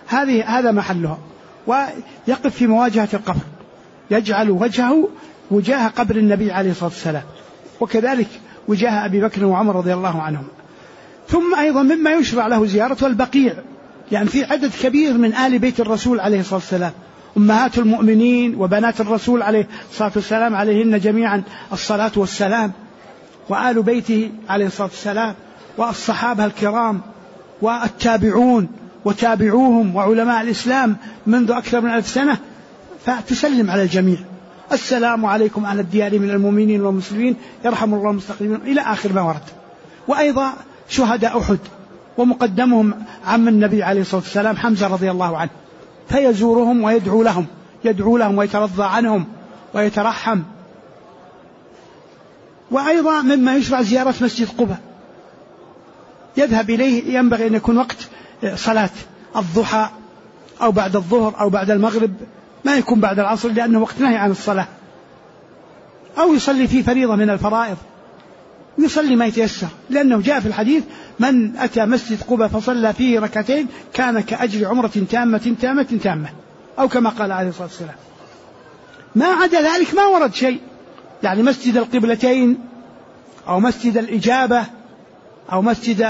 S2: هذا محلها. ويقف في مواجهة القبر، يجعل وجهه وجاه قبر النبي عليه الصلاة والسلام، وكذلك وجاه أبي بكر وعمر رضي الله عنهم. ثم أيضا مما يشرع له زيارة البقيع، يعني في عدد كبير من آل بيت الرسول عليه الصلاة والسلام، أمهات المؤمنين وبنات الرسول عليه الصلاة والسلام عليهن جميعا الصلاة والسلام، وآل بيته عليه الصلاة والسلام، والصحابة الكرام والتابعون وتابعوهم وعلماء الإسلام منذ أكثر من 1000 سنة، فتسلم على الجميع: السلام عليكم أهل الديار من المؤمنين والمسلمين يرحم الله المستقيمين، إلى آخر ما ورد. وأيضا شهداء أحد ومقدمهم عم النبي عليه الصلاة والسلام حمزة رضي الله عنه، فيزورهم يدعو لهم ويترضى عنهم ويترحم. وأيضا مما يشرع زيارة مسجد قباء، يذهب إليه، ينبغي أن يكون وقت صلاة الضحى أو بعد الظهر أو بعد المغرب، ما يكون بعد العصر لأنه وقت نهي عن الصلاة، أو يصلي فيه فريضة من الفرائض، يصلي ما يتيسر، لأنه جاء في الحديث: من أتى مسجد قباء فصلى فيه ركعتين كان كأجر عمرة تامة، أو كما قال عليه الصلاة والسلام. ما عدا ذلك ما ورد شيء، يعني مسجد القبلتين أو مسجد الإجابة أو مسجد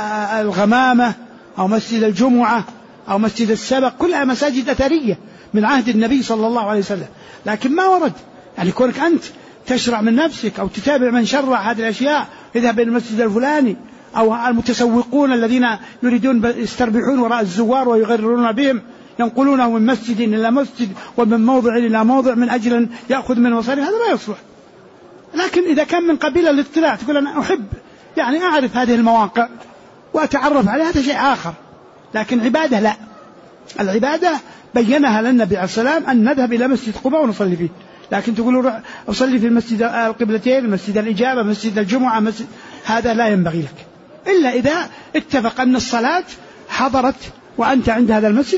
S2: الغمامة أو مسجد الجمعة أو مسجد السبق، كلها مساجد أثرية من عهد النبي صلى الله عليه وسلم، لكن ما ورد يعني كونك أنت تشرع من نفسك أو تتابع من شرع هذه الأشياء، اذهب إلى المسجد الفلاني، أو المتسوقون الذين يريدون يستربحون وراء الزوار ويغررون بهم، ينقلونه من مسجد إلى مسجد ومن موضع إلى موضع من أجل أن يأخذ من مصاريف، هذا لا يصلح. لكن إذا كان من قبيل الاطلاع، تقول أنا أحب يعني أعرف هذه المواقع وأتعرف عليها، هذا شيء آخر. لكن عبادة لا، العبادة بينها لنا النبي عليه السلام أن نذهب إلى مسجد قباء ونصلي فيه. لكن تقولوا أصلي في المسجد القبلتين، مسجد الإجابة، مسجد الجمعة، هذا لا ينبغي لك، إلا إذا اتفق أن الصلاة حضرت وأنت عند هذا المسجد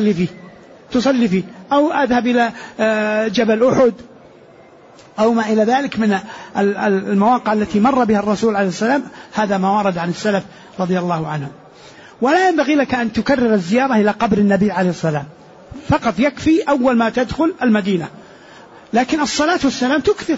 S2: فتصلي فيه، أو أذهب إلى جبل أحد أو ما إلى ذلك من المواقع التي مر بها الرسول عليه السلام. هذا ما ورد عن السلف رضي الله عنهم. ولا ينبغي لك أن تكرر الزيارة إلى قبر النبي عليه السلام، فقط يكفي أول ما تدخل المدينة. لكن الصلاة والسلام تكثر،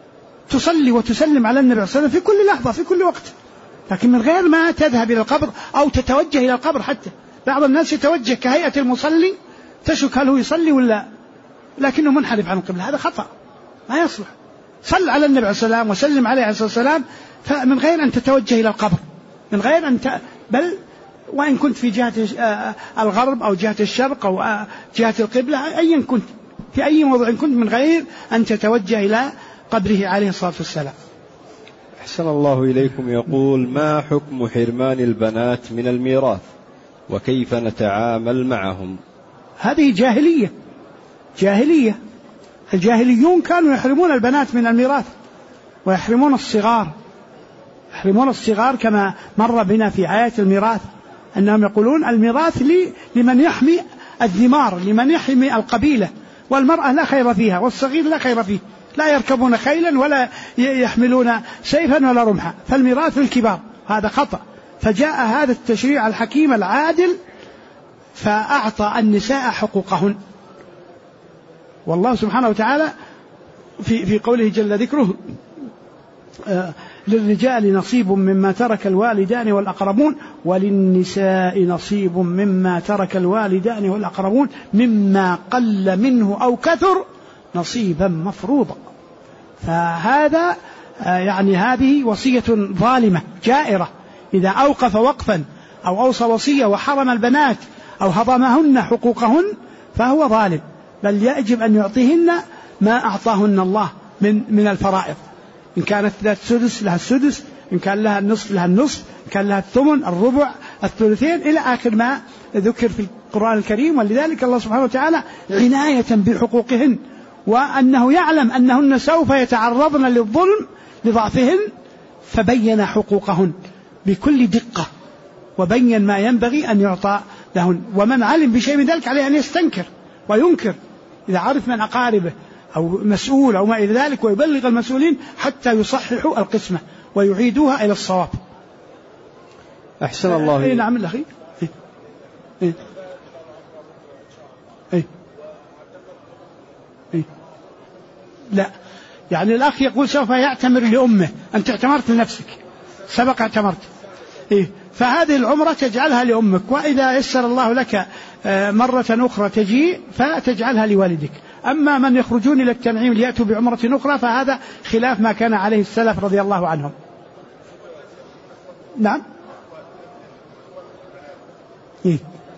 S2: تصلي وتسلم على النبي عليه الصلاة والسلام في كل لحظة في كل وقت، لكن من غير ما تذهب إلى القبر أو تتوجه إلى القبر. حتى بعض الناس يتوجه كهيئة المصلي، تشك هل هو يصلي ولا، لكنه منحرف عن القبلة، هذا خطأ ما يصلح. صل على النبي عليه الصلاة والسلام وسلم عليه عليه الصلاة والسلام فمن غير أن تتوجه إلى القبر، من غير أن بل وإن كنت في جهة الغرب أو جهة الشرق أو جهة القبلة، أيا كنت في أي موضع كنت، من غير أن تتوجه إلى قبره عليه الصلاة والسلام.
S1: أحسن الله إليكم. يقول: ما حكم حرمان البنات من الميراث وكيف نتعامل معهم؟
S2: هذه جاهلية. الجاهليون كانوا يحرمون البنات من الميراث ويحرمون الصغار كما مر بنا في آيات الميراث، أنهم يقولون الميراث لمن يحمي الذمار، لمن يحمي القبيلة، والمرأة لا خير فيها والصغير لا خير فيه، لا يركبون خيلا ولا يحملون سيفا ولا رمحا، فالميراث للكبار. هذا خطأ. فجاء هذا التشريع الحكيم العادل فأعطى النساء حقوقهن. والله سبحانه وتعالى في قوله جل ذكره: للرجال نصيب مما ترك الوالدان والأقربون وللنساء نصيب مما ترك الوالدان والأقربون مما قل منه أو كثر نصيبا مفروضا. فهذا يعني هذه وصية ظالمة جائرة. إذا أوقف وقفا أو أوصى وصية وحرم البنات أو هضمهن حقوقهن فهو ظالم، بل يجب أن يعطيهن ما أعطاهن الله من الفرائض. إن كانت لها السدس لها السدس، إن كان لها النصف لها النصف، إن كان لها الثمن الربع الثلثين إلى آخر ما ذكر في القرآن الكريم. ولذلك الله سبحانه وتعالى عناية بحقوقهن، وأنه يعلم أنهن سوف يتعرضن للظلم لضعفهن، فبين حقوقهن بكل دقة وبين ما ينبغي أن يعطى لهن. ومن علم بشيء من ذلك عليه أن يستنكر وينكر إذا عرف من أقاربه أو مسؤول أو ما إلى ذلك، ويبلغ المسؤولين حتى يصححوا القسمة ويعيدوها إلى الصواب.
S1: أحسن الله.
S2: نعم الأخي. إيه؟ إيه؟ لا، يعني الأخ يقول سوف يعتمر لأمه، أنت اعتمرت لنفسك، سبق اعتمرت، إيه؟ فهذه العمرة تجعلها لأمك، وإذا يسر الله لك مرة أخرى تجيء فتجعلها لوالدك. أما من يخرجون إلى التنعيم ليأتوا بعمرة أخرى فهذا خلاف ما كان عليه السلف رضي الله عنهم. نعم. إيه؟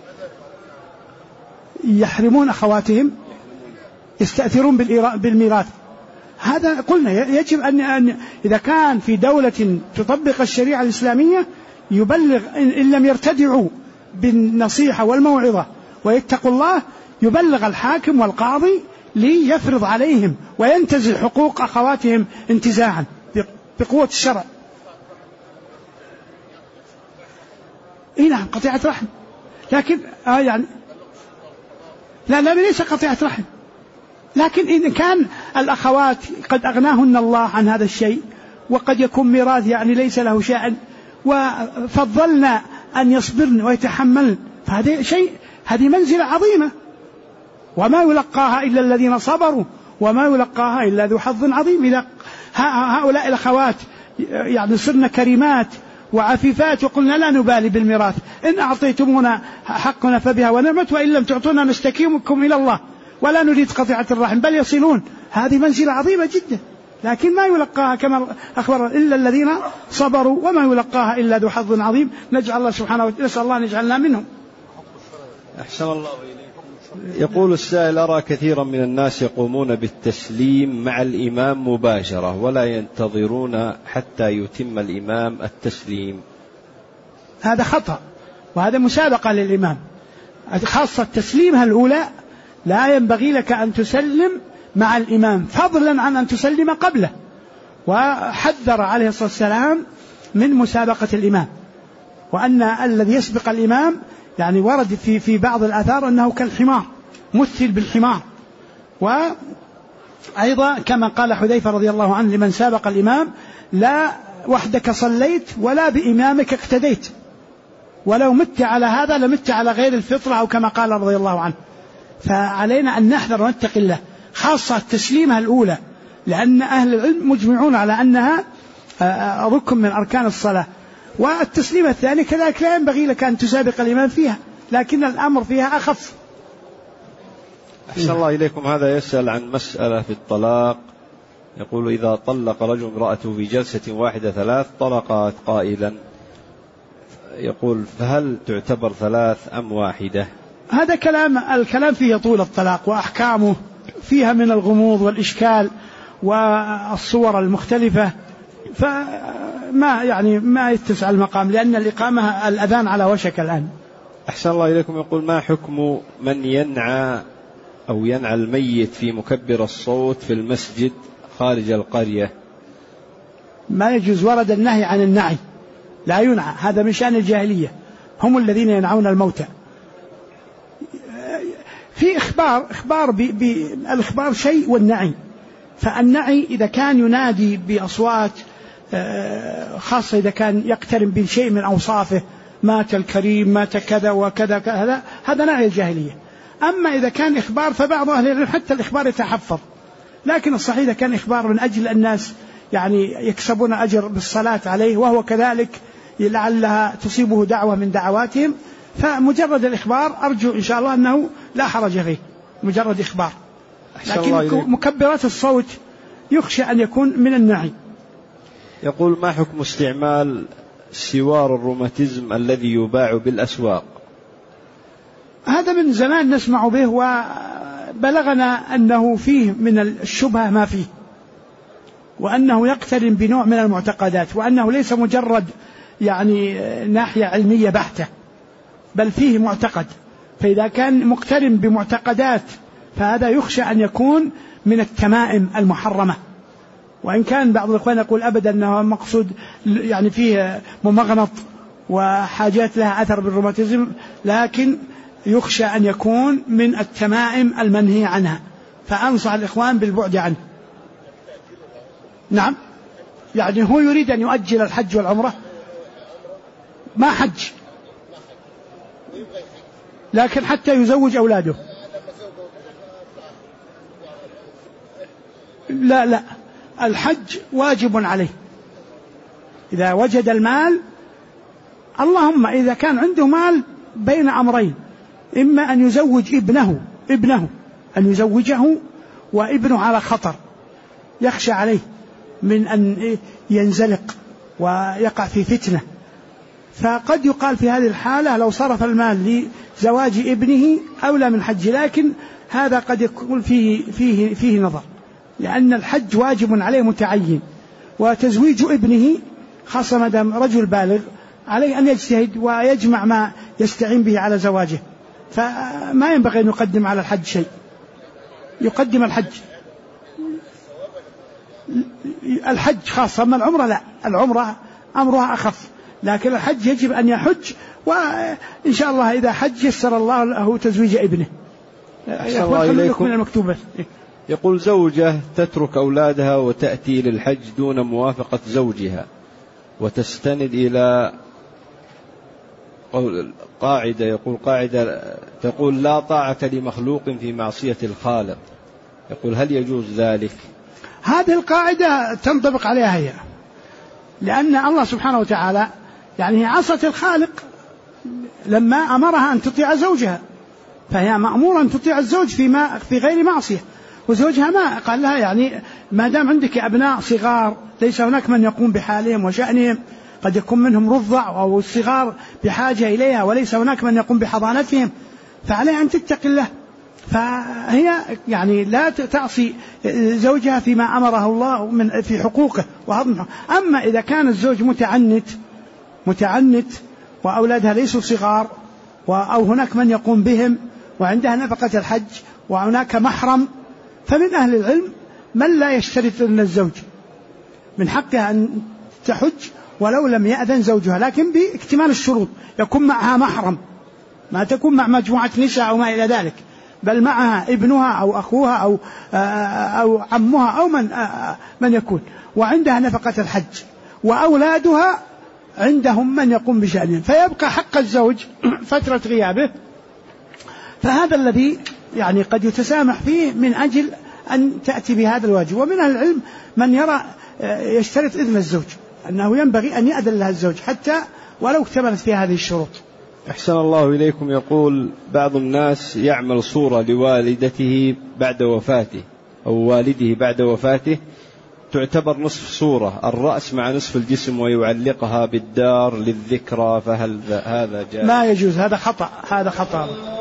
S2: يحرمون أخواتهم، يستأثرون بالميراث. هذا قلنا يجب أن إذا كان في دولة تطبق الشريعة الإسلامية يبلغ، إن لم يرتدعوا بالنصيحة والموعظة ويتقوا الله، يبلغ الحاكم والقاضي ليفرض عليهم وينتزع حقوق أخواتهم انتزاعا بقوة الشرع. إيه نعم، قطيعة رحم، لكن يعني لا ليس قطيعة رحم، لكن إن كان الأخوات قد أغناهن الله عن هذا الشيء، وقد يكون ميراث يعني ليس له شأن، وفضلنا أن يصبرن ويتحملن، فهذا شيء، هذه منزلة عظيمة، وما يلقاها إلا الذين صبروا وما يلقاها إلا ذو حظ عظيم. إذا هؤلاء الأخوات يعني صرنا كريمات وعفيفات وقلنا لا نبالي بالميراث، إن أعطيتمونا حقنا فبها ونعمت، وإن لم تعطونا نستكيمكم إلى الله ولا نريد قطيعة الرحم بل يصلون، هذه منزلة عظيمة جدا، لكن ما يلقاها كما أخبر إلا الذين صبروا وما يلقاها إلا ذو حظ عظيم. نسأل الله سبحانه وتعالى، نسأل الله أن يجعلنا منهم.
S1: أحسن الله إليكم. يقول السائل: أرى كثيرا من الناس يقومون بالتسليم مع الإمام مباشرة ولا ينتظرون حتى يتم الإمام التسليم.
S2: هذا خطأ، وهذا مسابقة للإمام، خاصة تسليمها الأولى لا ينبغي لك أن تسلم مع الإمام فضلا عن أن تسلم قبله، وحذر عليه الصلاة والسلام من مسابقة الإمام، وأن الذي يسبق الإمام يعني ورد في بعض الآثار أنه كالحمار، مثل بالحمار. وأيضا كما قال حذيفة رضي الله عنه لمن سابق الإمام: لا وحدك صليت ولا بإمامك اقتديت، ولو مت على هذا لمت على غير الفطرة، أو كما قال رضي الله عنه. فعلينا أن نحذر ونتقي الله، خاصة تسليمها الأولى، لأن أهل العلم مجمعون على أنها ركن من أركان الصلاة. والتسليم الثاني كذلك لا ينبغي لك أن تسابق الإمام فيها، لكن الأمر فيها أخف.
S1: أحسن الله إليكم. هذا يسأل عن مسألة في الطلاق، يقول: إذا طلق رجل امرأته في جلسة واحدة 3 طلقات قائلا، يقول: فهل تعتبر 3 أم واحدة؟
S2: هذا الكلام فيه طول الطلاق، وأحكامه فيها من الغموض والإشكال والصور المختلفة، فما ما يتسع المقام، لأن الإقامة الأذان على وشك الآن.
S1: أحسن الله إليكم. يقول: ما حكم من ينعى الميت في مكبر الصوت في المسجد خارج القرية؟
S2: ما يجوز، ورد النهي عن النعي، لا ينعى، هذا من شأن الجاهلية، هم الذين ينعون الموتى. في الإخبار شيء والنعي، فالنعي إذا كان ينادي بأصوات خاصة، إذا كان يقترن بشيء من أوصافه، مات الكريم، مات كذا وكذا، هذا نعي الجاهلية. أما إذا كان إخبار فبعض أهل العلم حتى الإخبار يتحفظ، لكن الصحيح إذا كان إخبار من أجل الناس يعني يكسبون أجر بالصلاة عليه، وهو كذلك لعلها تصيبه دعوة من دعواتهم، فمجرد الإخبار أرجو إن شاء الله أنه لا حرج فيه، مجرد إخبار. لكن مكبرات الصوت يخشى أن يكون من النعي.
S1: يقول: ما حكم استعمال سوار الروماتيزم الذي يباع بالأسواق؟
S2: هذا من زمان نسمع به، وبلغنا أنه فيه من الشبهة ما فيه، وأنه يقترن بنوع من المعتقدات، وأنه ليس مجرد يعني ناحية علمية بحتة، بل فيه معتقد، فإذا كان مقترن بمعتقدات فهذا يخشى أن يكون من التمائم المحرمة. وإن كان بعض الإخوان يقول أبدا أنه مقصود يعني فيه ممغنط وحاجات لها أثر بالروماتيزم، لكن يخشى أن يكون من التمائم المنهي عنها، فأنصح الإخوان بالبعد عنه. نعم، يعني هو يريد أن يؤجل الحج والعمرة، ما حج، لكن حتى يزوج أولاده. لا، الحج واجب عليه إذا وجد المال. اللهم إذا كان عنده مال بين أمرين، إما أن يزوج ابنه أن يزوجه وابنه على خطر يخشى عليه من أن ينزلق ويقع في فتنة، فقد يقال في هذه الحالة لو صرف المال لزواج ابنه أولى من حج، لكن هذا قد يكون فيه نظر، لأن الحج واجب عليه متعين، وتزويج ابنه خاصة ما دام رجل بالغ عليه أن يجتهد ويجمع ما يستعين به على زواجه، فما ينبغي أن يقدم على الحج شيء، يقدم الحج خاصة، أما العمرة لا، العمرة أمرها أخف، لكن الحج يجب أن يحج، وإن شاء الله إذا حج يسر الله له تزويج ابنه. من المكتوبة.
S1: يقول زوجة تترك أولادها وتأتي للحج دون موافقة زوجها، وتستند إلى قاعدة، يقول قاعدة تقول لا طاعة لمخلوق في معصية الخالق، يقول هل يجوز ذلك؟
S2: هذه القاعدة تنطبق عليها هي، لأن الله سبحانه وتعالى يعني عصت الخالق لما أمرها أن تطيع زوجها، فهي مأمورة أن تطيع الزوج في غير معصية، وزوجها ما قال لها يعني ما دام عندك أبناء صغار ليس هناك من يقوم بحالهم وشأنهم، قد يكون منهم رضع أو الصغار بحاجة إليها وليس هناك من يقوم بحضانتهم، فعليها أن تتقي الله، فهي يعني لا تعصي زوجها فيما أمره الله في حقوقه وهضمه. أما إذا كان الزوج متعنت وأولادها ليسوا صغار أو هناك من يقوم بهم وعندها نفقة الحج وهناك محرم، فمن أهل العلم من لا يشترط أن الزوج من حقها أن تحج ولو لم يأذن زوجها، لكن باكتمال الشروط، يكون معها محرم، ما تكون مع مجموعة نساء أو ما إلى ذلك، بل معها ابنها أو أخوها أو عمها أو من يكون، وعندها نفقة الحج، وأولادها عندهم من يقوم بشأنهم، فيبقى حق الزوج فترة غيابه، فهذا الذي يعني قد يتسامح فيه من أجل أن تأتي بهذا الواجب. ومن أهل العلم من يرى يشترط إذن الزوج، أنه ينبغي أن يأذن لها الزوج حتى ولو اكتملت في هذه الشروط.
S1: أحسن الله إليكم. يقول بعض الناس يعمل صورة لوالدته بعد وفاته أو والده بعد وفاته تعتبر نصف صورة، الرأس مع نصف الجسم، ويعلقها بالدار للذكرى، فهل هذا جائز؟
S2: لا يجوز، هذا خطأ.